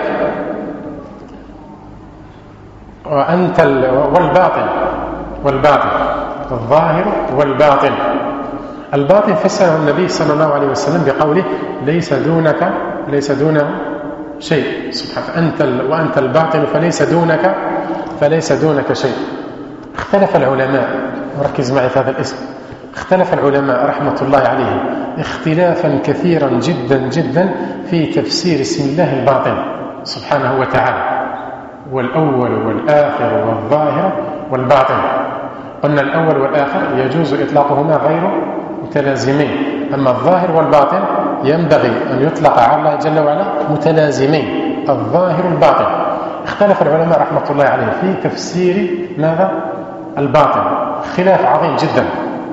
Speaker 1: وأنت والباطن الظاهر والباطن. الباطن فسره النبي صلى الله عليه وسلم بقوله: ليس دونه شيء سبحانه، وأنت الباطن فليس دونك شيء. اختلف العلماء، وركز معي في هذا الاسم، اختلف العلماء رحمة الله عليهم اختلافا كثيرا جدا جدا في تفسير اسم الله الباطن سبحانه وتعالى. والأول والآخر والظاهر والباطن. قلنا الأول والآخر يجوز إطلاقهما غير متلازمين، أما الظاهر والباطن ينبغي أن يطلق على الله جل وعلا متلازمين، الظاهر والباطن. اختلف العلماء رحمة الله عليه في تفسير ماذا؟ الباطن، خلاف عظيم جدا.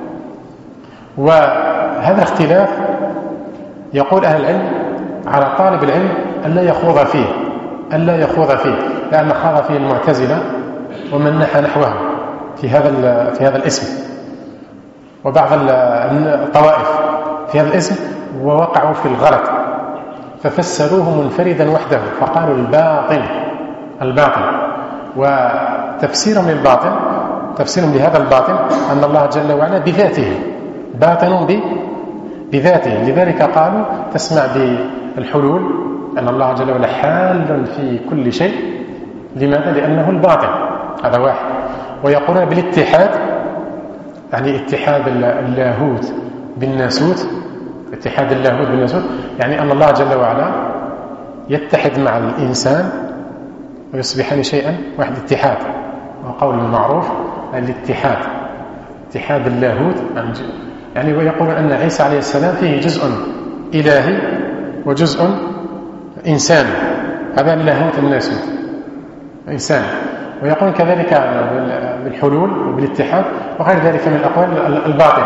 Speaker 1: وهذا الاختلاف يقول أهل العلم على طالب العلم ألا يخوض فيه، لأن خاض فيه المعتزلة ومن نحى نحوه في هذا الاسم، وبعض الطوائف في هذا الاسم، ووقعوا في الغلط ففسروه منفردا وحده فقالوا الباطن. وتفسيرهم للباطن، تفسيرهم لهذا الباطن أن الله جل وعلا بذاته باطن بذاته. لذلك قالوا تسمع بالحلول أن الله جل وعلا حال في كل شيء. لماذا؟ لأنه الباطن، هذا واحد. ويقولون بالاتحاد، يعني اتحاد اللاهوت بالناسوت، اتحاد اللاهوت بالناسوت، يعني أن الله جل وعلا يتحد مع الإنسان ويصبحان شيئا واحد، اتحاد. وقول المعروف الاتحاد، اتحاد اللاهوت، يعني ويقولون أن عيسى عليه السلام فيه جزء إلهي وجزء إنساني، هذا اللاهوت الناسوت إنسان. ويقول كذلك بالحلول وبالاتحاد وغير ذلك من الأقوال الباطن.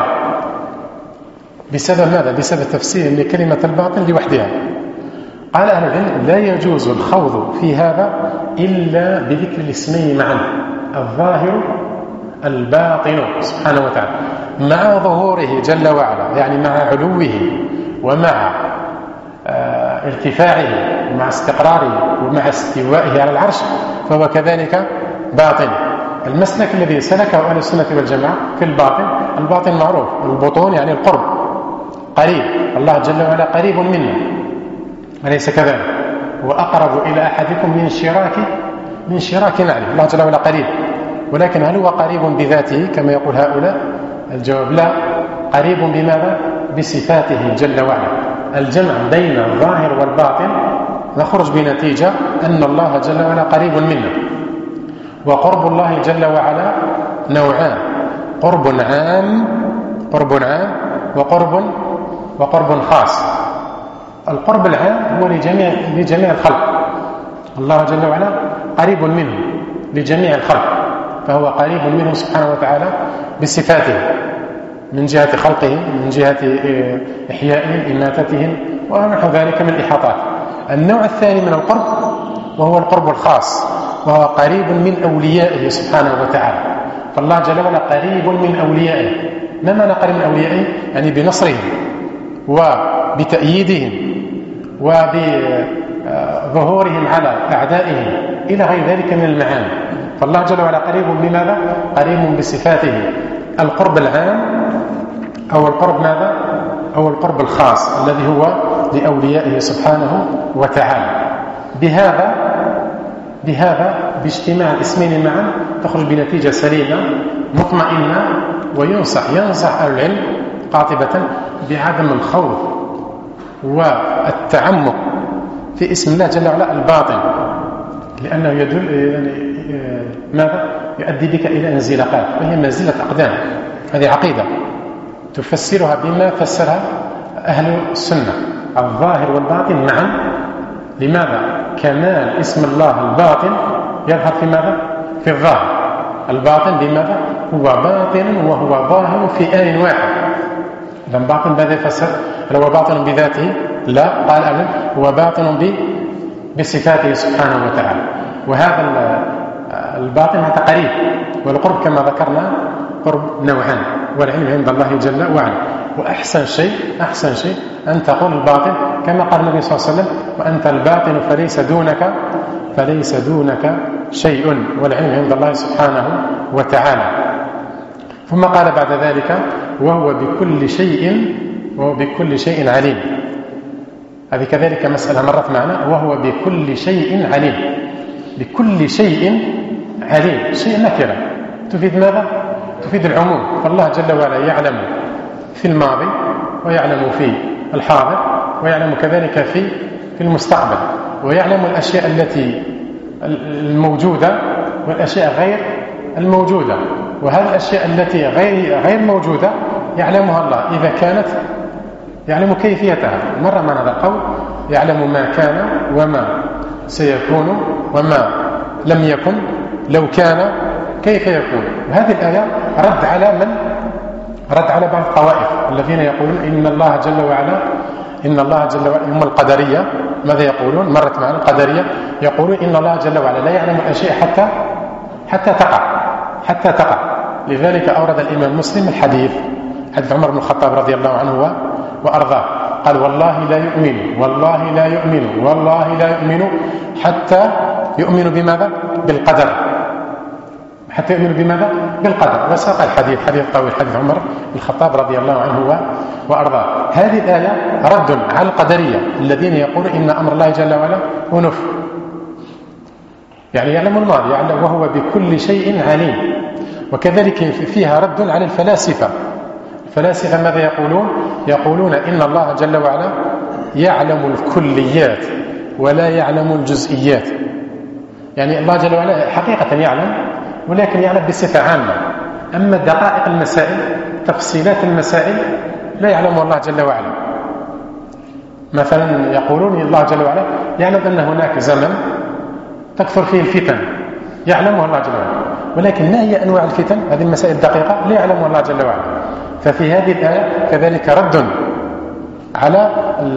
Speaker 1: بسبب ماذا؟ بسبب تفسير لكلمة الباطن لوحدها. قال أهل العلم لا يجوز الخوض في هذا إلا بذكر الاسمين معا، الظاهر الباطن سبحانه وتعالى، مع ظهوره جل وعلا، يعني مع علوه ومع ارتفاعه ومع استقراره ومع استوائه على العرش، فهو كذلك باطن. المسلك الذي سلكه أهل السنة والجماعة في الباطن معروف، البطون يعني القرب، قريب. الله جل وعلا قريب منا، أليس كذلك؟ هو أقرب إلى أحدكم من شراك نعله. الله جل وعلا قريب، ولكن هل هو قريب بذاته كما يقول هؤلاء؟ الجواب لا. قريب بماذا؟ بصفاته جل وعلا. الجمع بين الظاهر والباطن نخرج بنتيجة أن الله جل وعلا قريب منا. وقرب الله جل وعلا نوعان: قرب عام وقرب خاص. القرب العام هو لجميع الخلق، الله جل وعلا قريب منه لجميع الخلق، فهو قريب منه سبحانه وتعالى بصفاته، من جهة خلقهم، من جهة إحيائهم، إماتتهم ونحو ذلك من الإحاطات. النوع الثاني من القرب وهو القرب الخاص، وهو قريب من أوليائه سبحانه وتعالى. فالله جل وعلا قريب من أوليائه. ما معنى قريب من أوليائه؟ يعني بنصرهم وبتأييدهم وبظهورهم على أعدائهم إلى غير ذلك من المعاني. فالله جل وعلا قريب بماذا؟ قريب بصفاته، القرب العام أو القرب ماذا؟ أو القرب الخاص الذي هو لأوليائه سبحانه وتعالى. بهذا باجتماع الاسمين معا تخرج بنتيجة سليمة مطمئنة، وينصح أهل العلم قاطبة بعدم الخوف والتعمق في اسم الله جل وعلا الباطن، لأنه يدل ماذا؟ يؤدي بك إلى انزلاقات، وهي منزلة أقدام. هذه عقيدة تفسرها بما فسرها أهل السنة، الظاهر والباطن معا. لماذا؟ كمال اسم الله الباطن يظهر في ماذا؟ في الظاهر. الباطن بماذا؟ هو باطن وهو ظاهر في آن واحد. إذا باطن ماذا يفسر؟ هل هو باطن بذاته؟ لا، قال أولا هو باطن بصفاته سبحانه وتعالى. وهذا الباطن هذا قريب، والقرب كما ذكرنا قرب نوعان، والعلم عند الله جل وعلا. وأحسن شيء أن تقول الباطن كما قال النبي صلى الله عليه وسلم: وأنت الباطن فليس دونك شيء، والعلم عند الله سبحانه وتعالى. ثم قال بعد ذلك: وهو بكل شيء عليم. هذه كذلك مسألة مرت معنا، وهو بكل شيء عليم. بكل شيء عليم، شيء نكرة تفيد ماذا؟ تفيد العموم. فالله جل وعلا يعلم في الماضي، ويعلم في الحاضر، ويعلم كذلك في المستقبل، ويعلم الأشياء التي الموجودة والأشياء غير الموجودة. وهذه الأشياء التي غير موجودة يعلمها الله إذا كانت، يعلم كيفيتها. مرة من هذا القول: يعلم ما كان وما سيكون وما لم يكن، لو كان كيف يكون. وهذه الآية رد على بعض الطوائف الذين يقولون إن الله جل وعلا هم القدرية. ماذا يقولون؟ مرت معنا القدرية يقولون إن الله جل وعلا لا يعلم الأشياء حتى تقع. لذلك أورد الإمام مسلم حديث عمر بن الخطاب رضي الله عنه وأرضاه، قال: والله لا يؤمن حتى يؤمن بماذا؟ بالقدر. حتى يؤمن بماذا؟ بالقدر. وساق الحديث طويل، حديث عمر بن الخطاب رضي الله عنه وأرضاه. هذه الآية رد على القدرية الذين يقولون إن أمر الله جل وعلا أنف، يعني يعلم الماضي، يعلم، وهو بكل شيء عليم. وكذلك فيها رد على الفلاسفة. الفلاسفة ماذا يقولون إن الله جل وعلا يعلم الكليات ولا يعلم الجزئيات. يعني الله جل وعلا حقيقة يعلم، ولكن يعلم بصفة عامة. أما دقائق المسائل، تفصيلات المسائل، لا يعلمها الله جل وعلا. مثلا يقولون الله جل وعلا يعلم أن هناك زمن تكثر فيه الفتن، يعلمها الله جل وعلا، ولكن ما هي أنواع الفتن؟ هذه المسائل الدقيقة لا يعلمها الله جل وعلا. ففي هذه الآية كذلك رد على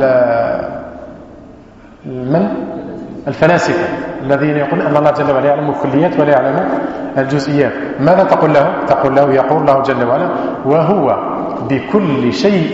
Speaker 1: الفلاسفة الذين يقولون أن الله جل وعلا يعلم الكليات ولا يعلم الجزئيات. ماذا تقول له؟ يقول الله جل وعلا: وهو بكل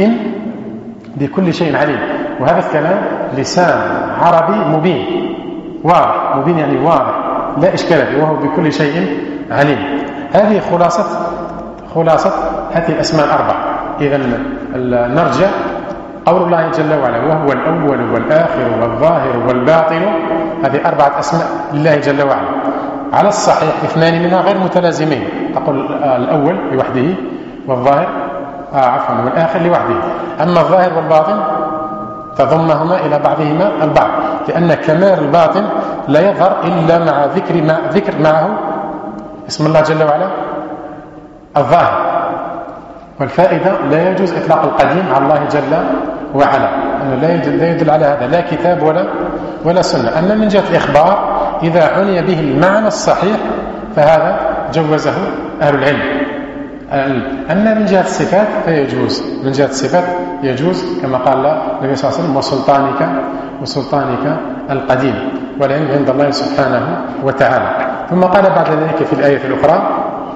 Speaker 1: شيء عليم. وهذا الكلام لسان عربي مبين واضح، مبين يعني واضح لا إشكال فيه، وهو بكل شيء عليم. هذه خلاصة هذه الأسماء الأربعة. إذن نرجع قول الله جل وعلا: وهو الأول والآخر والظاهر والباطن. هذه 4 أسماء لله جل وعلا. على الصحيح 2 منها غير متلازمين. أقول الأول لوحده، والظاهر والآخر لوحده. أما الظاهر والباطن تضمهما إلى بعضهما البعض، لأن كمال الباطن لا يظهر إلا مع ذكر معه اسم الله جل وعلا الظاهر. والفائدة: لا يجوز إطلاق القديم على الله جل وعلا، أنه لا يدل على هذا لا كتاب ولا سنة. أما من جهة الإخبار إذا عني به المعنى الصحيح فهذا جوزه أهل العلم. أما من جهة الصفات فيجوز، من جهة الصفات يجوز كما قال النبي صلى الله عليه وسلم: وسلطانك القديم، والعلم عند الله سبحانه وتعالى. ثم قال بعد ذلك في الآية الأخرى،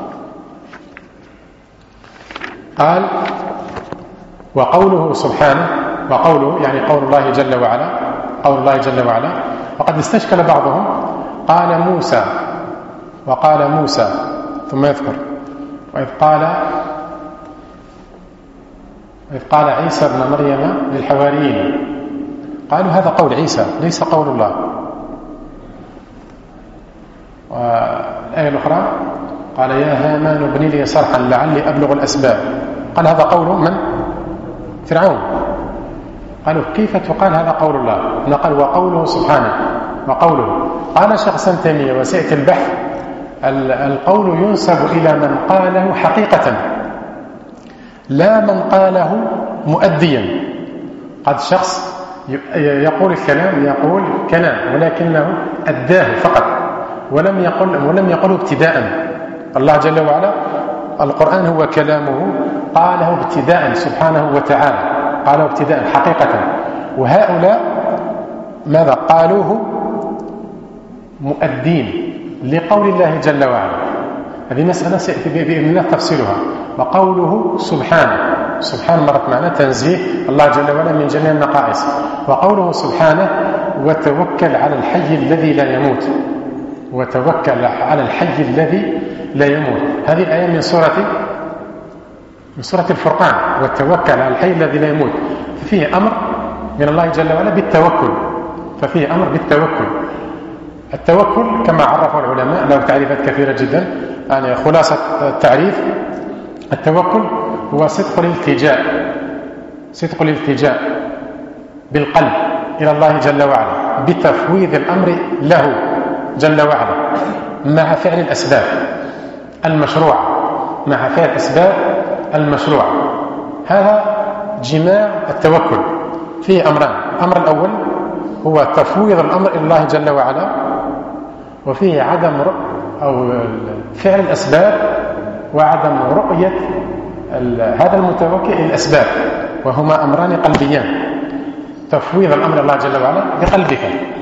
Speaker 1: قال: وقوله سبحانه، وقوله يعني قول الله جل وعلا، قول الله جل وعلا. وقد استشكل بعضهم، قال موسى، وقال موسى ثم يذكر: وإذ قال عيسى ابن مريم للحواريين، قالوا هذا قول عيسى ليس قول الله. والآية الأخرى: قال: يا هامان ابن لي صرحا لعلي أبلغ الأسباب. قال هذا قول من؟ فرعون. قالوا كيف تقال هذا قول الله؟ نقل: وقوله سبحانه، وقوله. قال شيخ الإسلام تيمية وسيأتي البحث: القول ينسب إلى من قاله حقيقة، لا من قاله مؤديا. قد شخص يقول الكلام، يقول كلام ولكنه أداه فقط، ولم يقله ابتداء. الله جل وعلا القرآن هو كلامه، قاله ابتداء سبحانه وتعالى، قاله ابتداء حقيقة. وهؤلاء ماذا قالوه؟ مؤدين لقول الله جل وعلا. هذه مسألة سيأتي بإذن الله تفصيلها. وقوله سبحانه، سبحان مرت معنا تنزيه الله جل وعلا من جميع النقائص. وقوله سبحانه: وتوكل على الحي الذي لا يموت، وتوكل على الحي الذي لا يموت. هذه الآية من سورة الفرقان: وتوكل على الحي الذي لا يموت. فيه أمر من الله جل وعلا بالتوكل، ففيه أمر بالتوكل. التوكل كما عرفه العلماء له تعريفات كثيرة جدا، يعني خلاصة التعريف: التوكل هو صدق الالتجاء بالقلب إلى الله جل وعلا بتفويض الأمر له جل وعلا مع فعل الأسباب المشروعة، مع فعل الأسباب المشروعة. هذا جماع التوكل. فيه أمران: الأمر الأول هو تفويض الأمر إلى الله جل وعلا، وفيه عدم أو فعل الأسباب وعدم رؤية هذا المتوكل الأسباب، وهما أمران قلبيان: تفويض الأمر إلى الله جل وعلا بقلبك،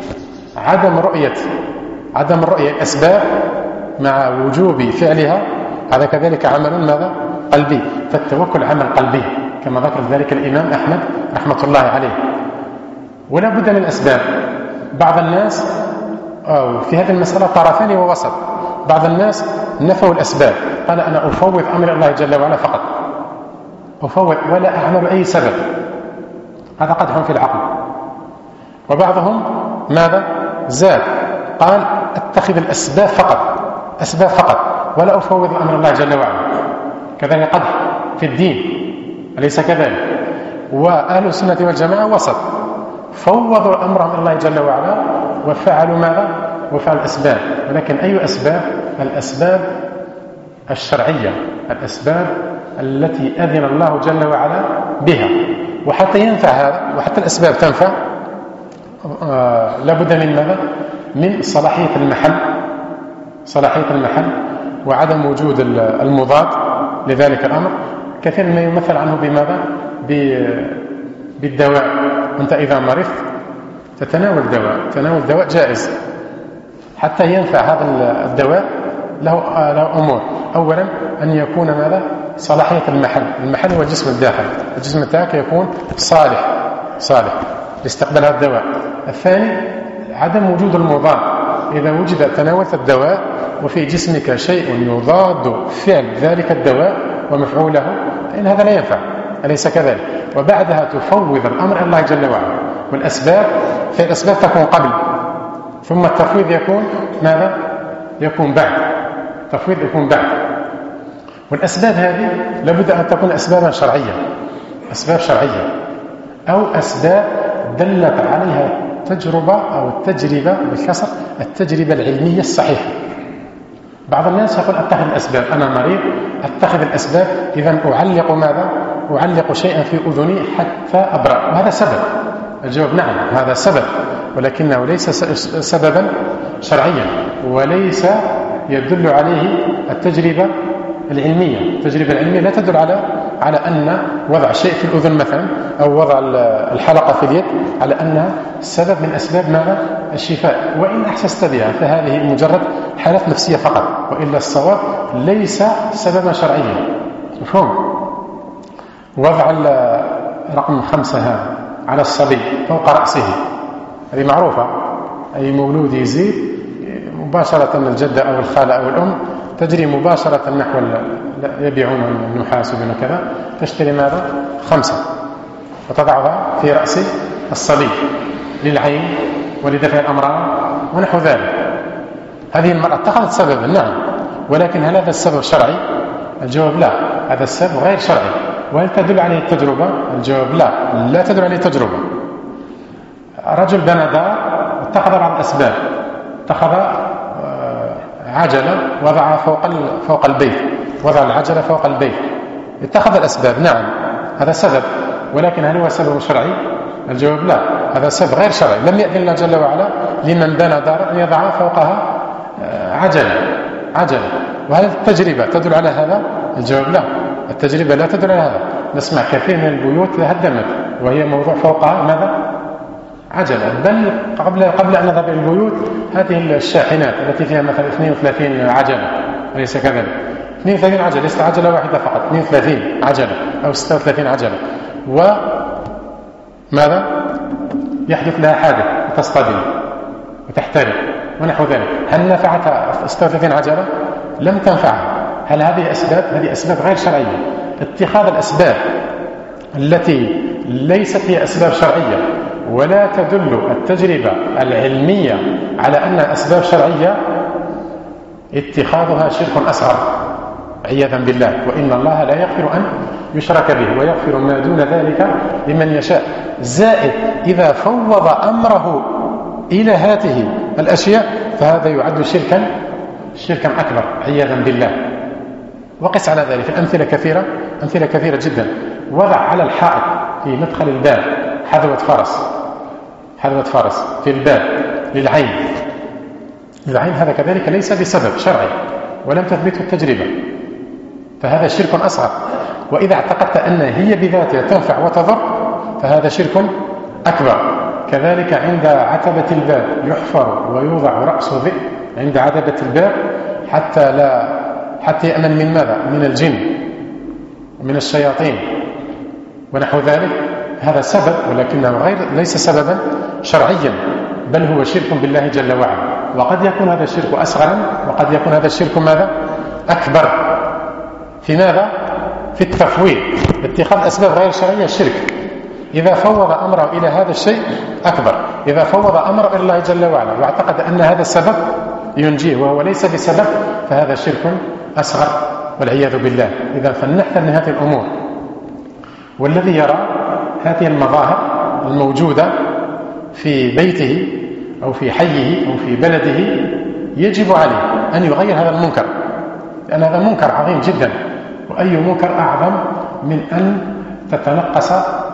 Speaker 1: عدم رؤية الأسباب مع وجوب فعلها، هذا كذلك عمل ماذا؟ قلبي. فالتوكل عمل قلبي كما ذكر ذلك الإمام أحمد رحمة الله عليه. ولا بد من الأسباب. بعض الناس في هذه المسألة طرفان ووسط. بعض الناس نفوا الأسباب، قال: أنا أفوض أمر الله جل وعلا فقط، أفوض ولا أعمل أي سبب. هذا قدح في العقل. وبعضهم ماذا؟ زاد، قال: أتخذ الأسباب فقط ولا أفوض أمر الله جل وعلا. كذلك قدح في الدين، أليس كذلك؟ وأهل السنة والجماعة وسط، فوضوا أمرهم إلى الله جل وعلا وفعلوا ماذا؟ وفعل الأسباب. ولكن أي أسباب؟ الأسباب الشرعية، الأسباب التي أذن الله جل وعلا بها. وحتى ينفع هذا، وحتى الأسباب تنفع، لابد من ماذا؟ من صلاحية المحل وعدم وجود المضاد لذلك الأمر. كثير ما يمثل عنه بماذا؟ بالدواء. أنت إذا مرضت تتناول دواء، تناول دواء جائز حتى ينفع هذا الدواء. له أمور: أولا أن يكون ماذا؟ صلاحية المحل هو الجسم الداخل، الجسم الداخل يكون صالح لاستقبال هذا الدواء. الثاني عدم وجود المضاد. إذا وجد تناولت الدواء وفي جسمك شيء يضاد فعل ذلك الدواء ومفعوله، فإن هذا لا ينفع، أليس كذلك؟ وبعدها تفوض الأمر الله جل وعلا. والأسباب، فالأسباب تكون قبل، ثم التفويض يكون ماذا؟ يكون بعد. التفويض يكون بعد. والأسباب هذه لابد أن تكون أسبابا شرعية، أسباب شرعية، أو أسباب دلت عليها تجربة أو التجربة بالكسر، التجربة العلمية الصحيحة. بعض الناس يقول: أتخذ الأسباب، أنا مريض أتخذ الأسباب، إذن أعلق ماذا؟ أعلق شيئا في أذني حتى أبرأ، وهذا سبب. الجواب: نعم، هذا سبب، ولكنه ليس سببا شرعيا، وليس يدل عليه التجربة العلمية. التجربة العلمية لا تدل على أن وضع شيء في الأذن مثلا أو وضع الحلقة في اليد على أنها سبب من أسباب ماذا؟ الشفاء. وإن أحسست بها فهذه مجرد حالات نفسية فقط، وإلا الصواب ليس سببا شرعيا. مفهوم؟ وضع رقم 5 هذا على الصبي فوق رأسه، هذه معروفة. أي مولود يزيد مباشرة الجدة أو الخالة أو الأم تجري مباشرة نحو يبيعون النحاس وكذا، تشتري ماذا؟ 5 وتضعها في رأس الصبي للعين ولدفع الأمراض ونحو ذلك. هذه المرأة اتخذت سببا، نعم، ولكن هل هذا السبب شرعي؟ الجواب لا، هذا السبب غير شرعي. وهل تدل عليه التجربة؟ الجواب لا تدل عليه التجربة. رجل بنى دار اتخذ بعض الأسباب، اتخذ عجلة وضعها فوق البيت، وضع العجلة فوق البيت، اتخذ الأسباب، نعم هذا سبب، ولكن هل هو سبب شرعي؟ الجواب لا، هذا سبب غير شرعي. لم يأذن الله جل وعلا لمن بنى دار أن يضع فوقها عجلة. وهل التجربة تدل على هذا؟ الجواب لا، التجربة لا تدل على هذا. نسمع كثير من البيوت تهدمت وهي موضوع فوقها ماذا؟ عجلة. بل قبل أن نذهب إلى البيوت هذه الشاحنات التي فيها مثلا 32 عجلة، أليس كذلك؟ 32 عجلة، ليست عجلة واحدة فقط، 32 عجلة أو 36 عجلة، وماذا؟ يحدث لها حادث وتصطدم وتحترق ونحو ذلك. هل نفعتها 36 عجلة؟ لم تنفعها. هل هذه أسباب؟ هذه أسباب غير شرعية. اتخاذ الأسباب التي ليست هي أسباب شرعية ولا تدل التجربة العلمية على أنها أسباب شرعية، اتخاذها شرك أصغر عياذا بالله. وإن الله لا يغفر أن يشرك به ويغفر ما دون ذلك لمن يشاء. زائد إذا فوض أمره إلى هذه الأشياء فهذا يعد شركا أكبر عياذا بالله. وقس على ذلك الأمثلة كثيرة، أمثلة كثيرة جدا. وضع على الحائط في مدخل الباب حذوة فرس في الباب للعين، هذا كذلك ليس بسبب شرعي ولم تثبته التجربة، فهذا شرك أصغر. وإذا اعتقدت أن هي بذاتها تنفع وتضر فهذا شرك أكبر. كذلك عند عتبة الباب يحفر ويوضع رأس ذئب عند عتبة الباب حتى يأمن من ماذا؟ من الجن ومن الشياطين ونحو ذلك. هذا سبب ولكنه ليس سببا شرعيا، بل هو شرك بالله جل وعلا. وقد يكون هذا الشرك أصغرا وقد يكون هذا الشرك ماذا؟ أكبر. في ماذا؟ في التفويض، اتخاذ أسباب غير شرعية الشرك. إذا فوض أمره إلى هذا الشيء أكبر. إذا فوض أمره إلى الله جل وعلا واعتقد أن هذا السبب ينجيه وهو ليس بسبب فهذا شرك أصغر والعياذ بالله. إذا فلنحذر من هذه الأمور. والذي يرى هذه المظاهر الموجودة في بيته أو في حيه أو في بلده يجب عليه أن يغير هذا المنكر، لأن هذا منكر عظيم جدا. وأي منكر أعظم من أن تتنقص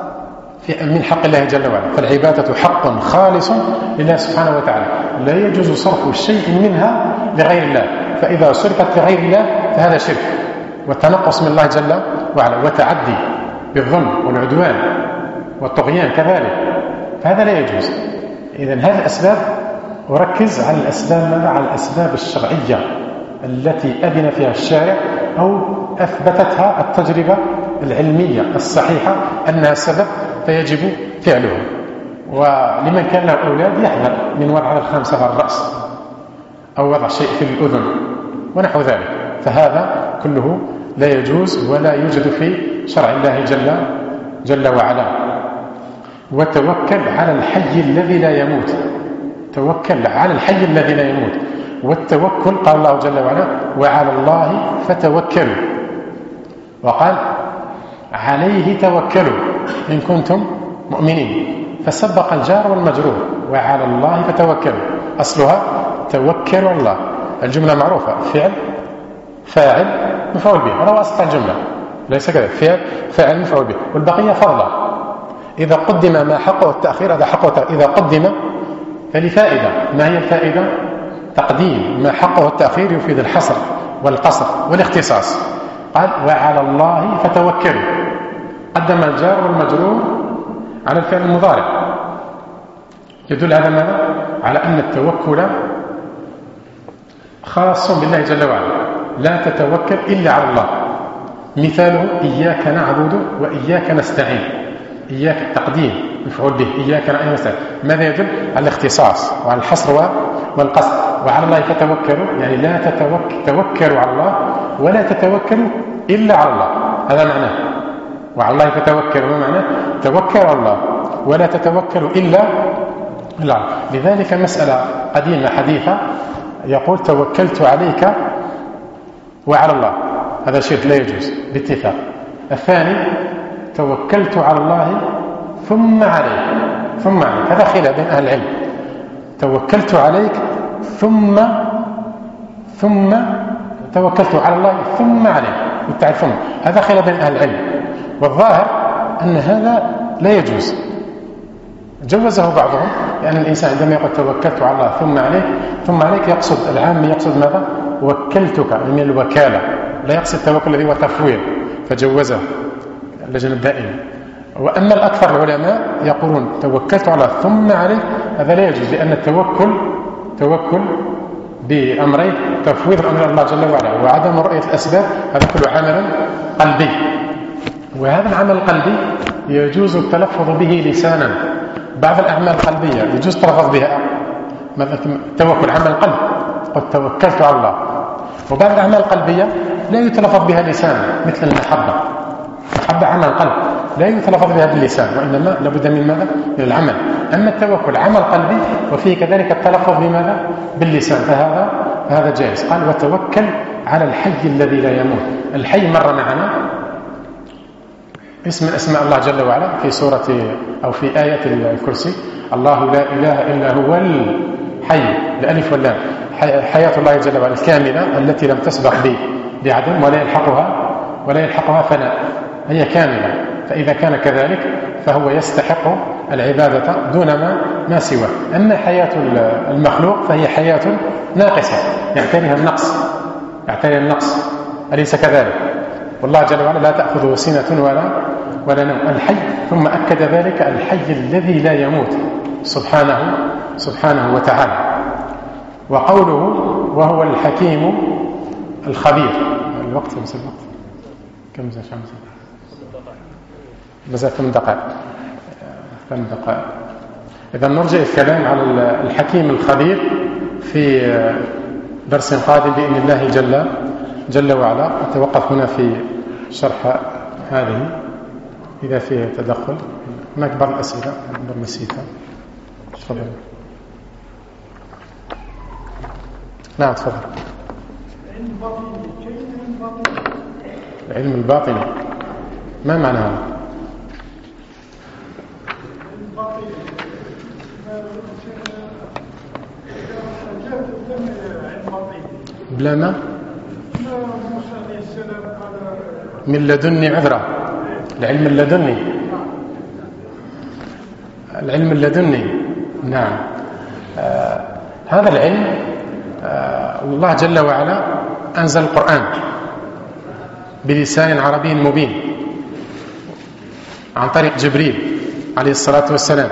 Speaker 1: من حق الله جل وعلا؟ فالعبادة حق خالص لله سبحانه وتعالى، لا يجوز صرف شيء منها لغير الله. فإذا صرفت لغير الله فهذا شرك والتنقص من الله جل وعلا وتعدي بالظلم والعدوان والطغيان كذلك، فهذا لا يجوز. إذن هذه الأسباب، وركز على الأسباب، على الأسباب الشرعية التي أذن فيها الشارع أو أثبتتها التجربة العلمية الصحيحة أنها سبب فيجب فعله. ولمن كان له أولاد يحذر من وضع الخمسة على الرأس أو وضع شيء في الأذن ونحو ذلك، فهذا كله لا يجوز ولا يوجد في شرع الله جل وعلا. وتوكل على الحي الذي لا يموت، توكل على الحي الذي لا يموت. والتوكل قال الله جل وعلا وعلى الله فتوكلوا، وقال عليه توكلوا إن كنتم مؤمنين، فسبق الجار والمجرور وعلى الله فتوكلوا. أصلها توكلوا على الله، الجملة معروفة، فعل فاعل مفعول به، هذا هو أصل الجملة، ليس كذا، فعل فاعل مفعول به، والبقية فضلا. إذا قدم ما حقه التأخير هذا حقه، إذا قدم فلفائدة. ما هي الفائدة؟ تقديم ما حقه التأخير يفيد الحصر والقصر والاختصاص. قال وعلى الله فتوكلوا، قدم الجار والمجرور على الفعل المضارع، يدل على ماذا؟ على أن التوكل خاص بالله جل وعلا، لا تتوكل إلا على الله. مثاله إياك نعبد وإياك نستعين، إياك التقديم مفعول به، إياك نستعين، ماذا يدل؟ على الاختصاص وعلى الحصر والقصد. وعلى الله فتوكلوا يعني لا توكلوا على الله ولا تتوكلوا إلا على الله، هذا معناه. وعلى الله فتوكلوا ما معناه؟ توكلوا على الله ولا تتوكلوا إلا على الله. لذلك مسألة قديمة حديثة يقول توكلت عليك وعلى الله، هذا شرك لا يجوز باتفاق. الثاني توكلت على الله ثم عليك، هذا خلاف بين أهل العلم. توكلت عليك ثم توكلت على الله ثم عليك، ثم هذا خلاف بين أهل العلم، والظاهر أن هذا لا يجوز. جوزه بعضهم لأن الإنسان عندما يقول توكلت على الله ثم عليك يقصد العام، يقصد ماذا؟ وكلتك من الوكالة، لا يقصد التوكل الذي هو تفويض، فجوزه اللجنة الدائمة. وأما الأكثر العلماء يقولون توكلت على ثم عليك، هذا لا يجوز، لأن توكل بأمرين: تفويض الأمر الله جل وعلا وعدم رؤية الأسباب، هذا كله عمل قلبي. وهذا العمل القلبي يجوز التلفظ به لسانا. بعض الأعمال القلبية يجوز التلفظ بها، مثل التوكل عمل القلب، قد توكلت على الله. وبعض الأعمال القلبية لا يتلفظ بها لسانا، مثل المحبة عمل القلب لا يتلفظ بها باللسان، وإنما لابد من ماذا؟ من العمل. أما التوكل عمل قلبي وفيه كذلك التلفظ بماذا؟ باللسان، فهذا جائز. قال وتوكل على الحي الذي لا يموت. الحي مر معنا اسم من أسماء الله جل وعلا في سورة أو في آية الكرسي: الله لا إله إلا هو الحي، الألف واللام، حياة الله جل وعلا الكاملة التي لم تسبق بعدم ولا يلحقها فناء، هي كاملة. فإذا كان كذلك فهو يستحق العبادة دون ما سواه. أما حياة المخلوق فهي حياة ناقصة، يعتريها النقص، أليس كذلك؟ والله جل وعلا لا تأخذه سنة ولا نوم، الحي. ثم أكد ذلك: الحي الذي لا يموت، سبحانه وتعالى. وقوله وهو الحكيم الخبير. الوقت كم بزاف 8 دقائق. إذا نرجع الكلام على الحكيم الخبير في درس قادم بإذن الله جل وعلا. أتوقف هنا في شرح هذه، إذا فيه تدخل. هناك بعض الأسئلة نسيتها. تفضل. نعم تفضل. العلم الباطني ما معنى هذا؟ بلا ما من لدني عذرا، العلم اللدني. نعم. هذا العلم الله جل وعلا أنزل القرآن بلسان عربي مبين عن طريق جبريل عليه الصلاة والسلام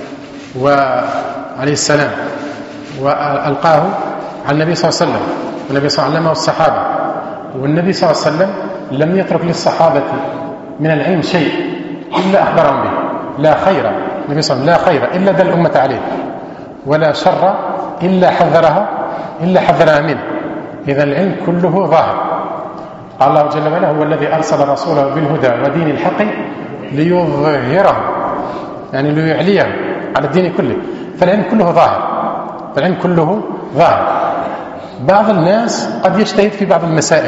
Speaker 1: وألقاه على النبي صلى الله عليه وسلم، والنبي صلى الله عليه وسلم والصحابة. والنبي صلى الله عليه وسلم لم يترك للصحابة من العلم شيء إلا أخبرهم به. لا خير، النبي صلى الله عليه وسلم لا خير إلا دل الأمة عليه، ولا شر إلا حذرها منه. إذا العلم كله ظاهر. قال الله جل وعلا: هو الذي أرسل رسوله بالهدى ودين الحق ليظهره، يعني ليعليه على الدين كله. فالعلم كله ظاهر. بعض الناس قد يجتهد في بعض المسائل،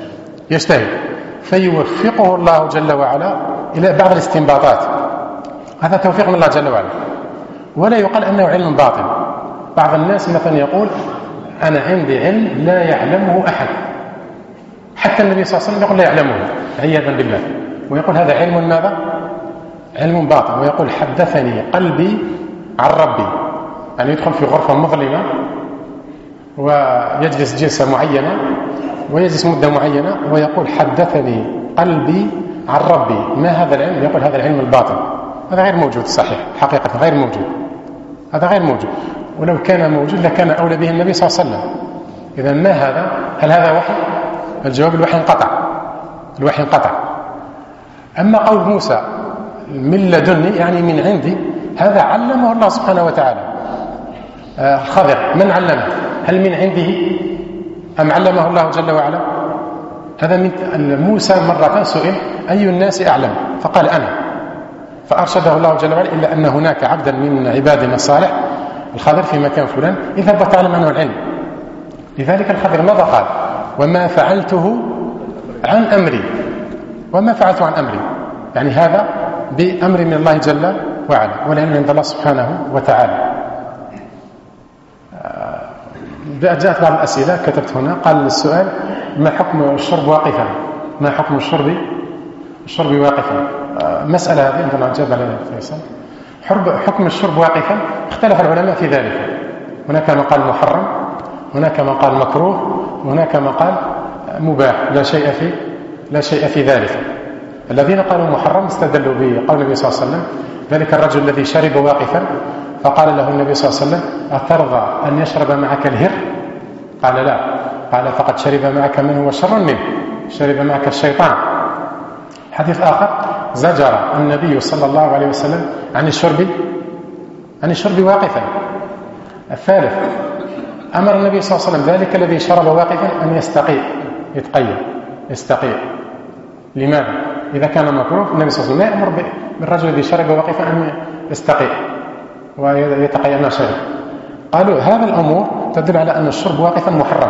Speaker 1: فيوفقه الله جل وعلا إلى بعض الاستنباطات، هذا توفيق من الله جل وعلا، ولا يقال أنه علم باطن. بعض الناس مثلا يقول: أنا عندي علم لا يعلمه أحد، حتى النبي صلى الله عليه وسلم يقول لا يعلمه عياذا بالله، ويقول هذا علم ماذا؟ علم باطن. ويقول: حدثني قلبي عن ربي، يعني يدخل في غرفة مظلمة ويجلس جلسة معينة ويجلس مدة معينة ويقول حدثني قلبي عن ربي، ما هذا العلم؟ يقول هذا العلم الباطن، هذا غير موجود صحيح، حقيقة غير موجود، هذا غير موجود، ولو كان موجود لكان أولى به النبي صلى الله عليه وسلم. إذا ما هذا؟ هل هذا وحي؟ الجواب الوحي انقطع، الوحي انقطع. أما قول موسى من لدني يعني من عندي، هذا علمه الله سبحانه وتعالى. الخضر من علمه؟ هل من عنده أم علمه الله جل وعلا؟ هذا من موسى مرة سئل أي الناس أعلم؟ فقال أنا، فأرشده الله جل وعلا إلا أن هناك عبدا من عبادنا الصالح الخضر في مكان فلان اذهب وتعلم عنه العلم. لذلك الخضر ماذا قال؟ وما فعلته عن أمري، وما فعلته عن أمري، يعني هذا بأمر من الله جل وعلا، والعلم عند الله سبحانه وتعالى. جاءت بعض الأسئلة كتبت هنا، قال السؤال ما حكم الشرب واقفا؟ ما حكم الشرب واقفا؟ مسألة هذه عندنا جاب عليها فيصل. حكم الشرب واقفا اختلف العلماء في ذلك، هناك من قال محرم، هناك من قال مكروه، وهناك من قال مباح، لا شيء في ذلك. الذين قالوا محرم استدلوا بقول النبي صلى الله عليه وسلم ذلك الرجل الذي شرب واقفا فقال له النبي صلى الله عليه وسلم أترضى أن يشرب معك الهر؟ قال لا، قال فقد شرب معك من هو شر منه، شرب معك الشيطان. حديث آخر زجر النبي صلى الله عليه وسلم عن الشرب واقفا. الثالث أمر النبي صلى الله عليه وسلم ذلك الذي شرب واقفا أن يستقيء. لماذا؟ إذا كان مكروه النبي صلى الله عليه وسلم يأمر بالرجل الذي شرب واقفا أن يستقيء ويتقي ما شرب. قالوا هذا الأمور تدل على أن الشرب واقفا محرم.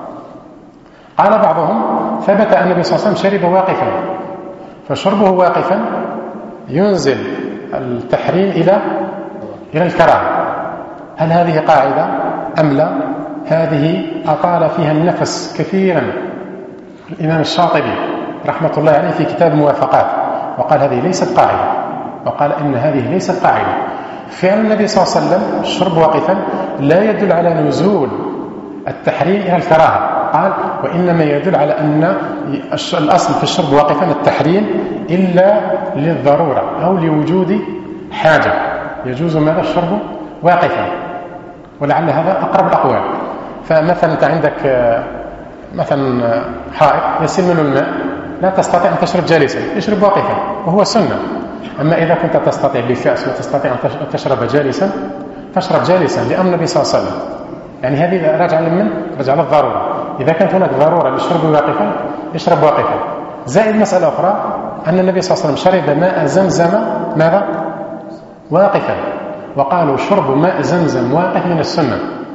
Speaker 1: قال بعضهم ثبت أن النبي صلى الله عليه وسلم شرب واقفا، فشربه واقفا ينزل التحريم إلى الكراهة. هل هذه قاعدة أم لا؟ هذه أطال فيها النفس كثيرا الإمام الشاطبي رحمة الله عليه في كتاب الموافقات، وقال هذه ليست قاعدة، وقال إن هذه ليست قاعدة. فعل النبي صلى الله عليه وسلم الشرب واقفا لا يدل على نزول التحريم إلى الكراهة، قال وإنما يدل على أن الأصل في الشرب واقفا التحريم إلا للضرورة أو لوجود حاجة، يجوز ماذا الشرب واقفا، ولعل هذا أقرب الأقوال. فمثلا أنت عندك مثلا حائط يسيل منه الماء لا تستطيع أن تشرب جالسا، اشرب واقفا وهو سنة. أما إذا كنت تستطيع بكأس وتستطيع أن تشرب جالسا فاشرب جالسا لأمر النبي صلى الله عليه وسلم. يعني هذه رجع للضرورة. إذا كانت هناك ضرورة للشرب واقفا اشرب واقفا. زائد مسألة أخرى أن النبي صلى الله عليه وسلم شرب ماء زمزم ماذا؟ واقفا، وقالوا شرب ماء زمزم واقف من السنة.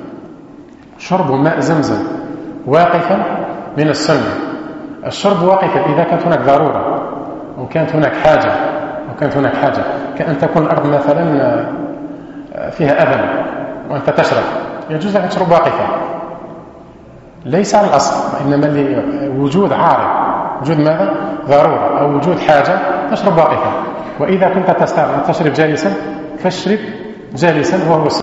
Speaker 1: شرب ماء زمزم واقفا من السنة. الشرب واقفا إذا كانت هناك ضرورة وكانت هناك حاجة، كأن تكون الأرض مثلا فيها أذى وأنت تشرب، يجوز أن تشرب واقفا، ليس على الأصل، وإنما لوجود عارض، وجود ماذا؟ ضرورة أو وجود حاجة تشرب واقفا. وإذا كنت تستطيع أن تشرب جالسا فاشرب جالسا وهو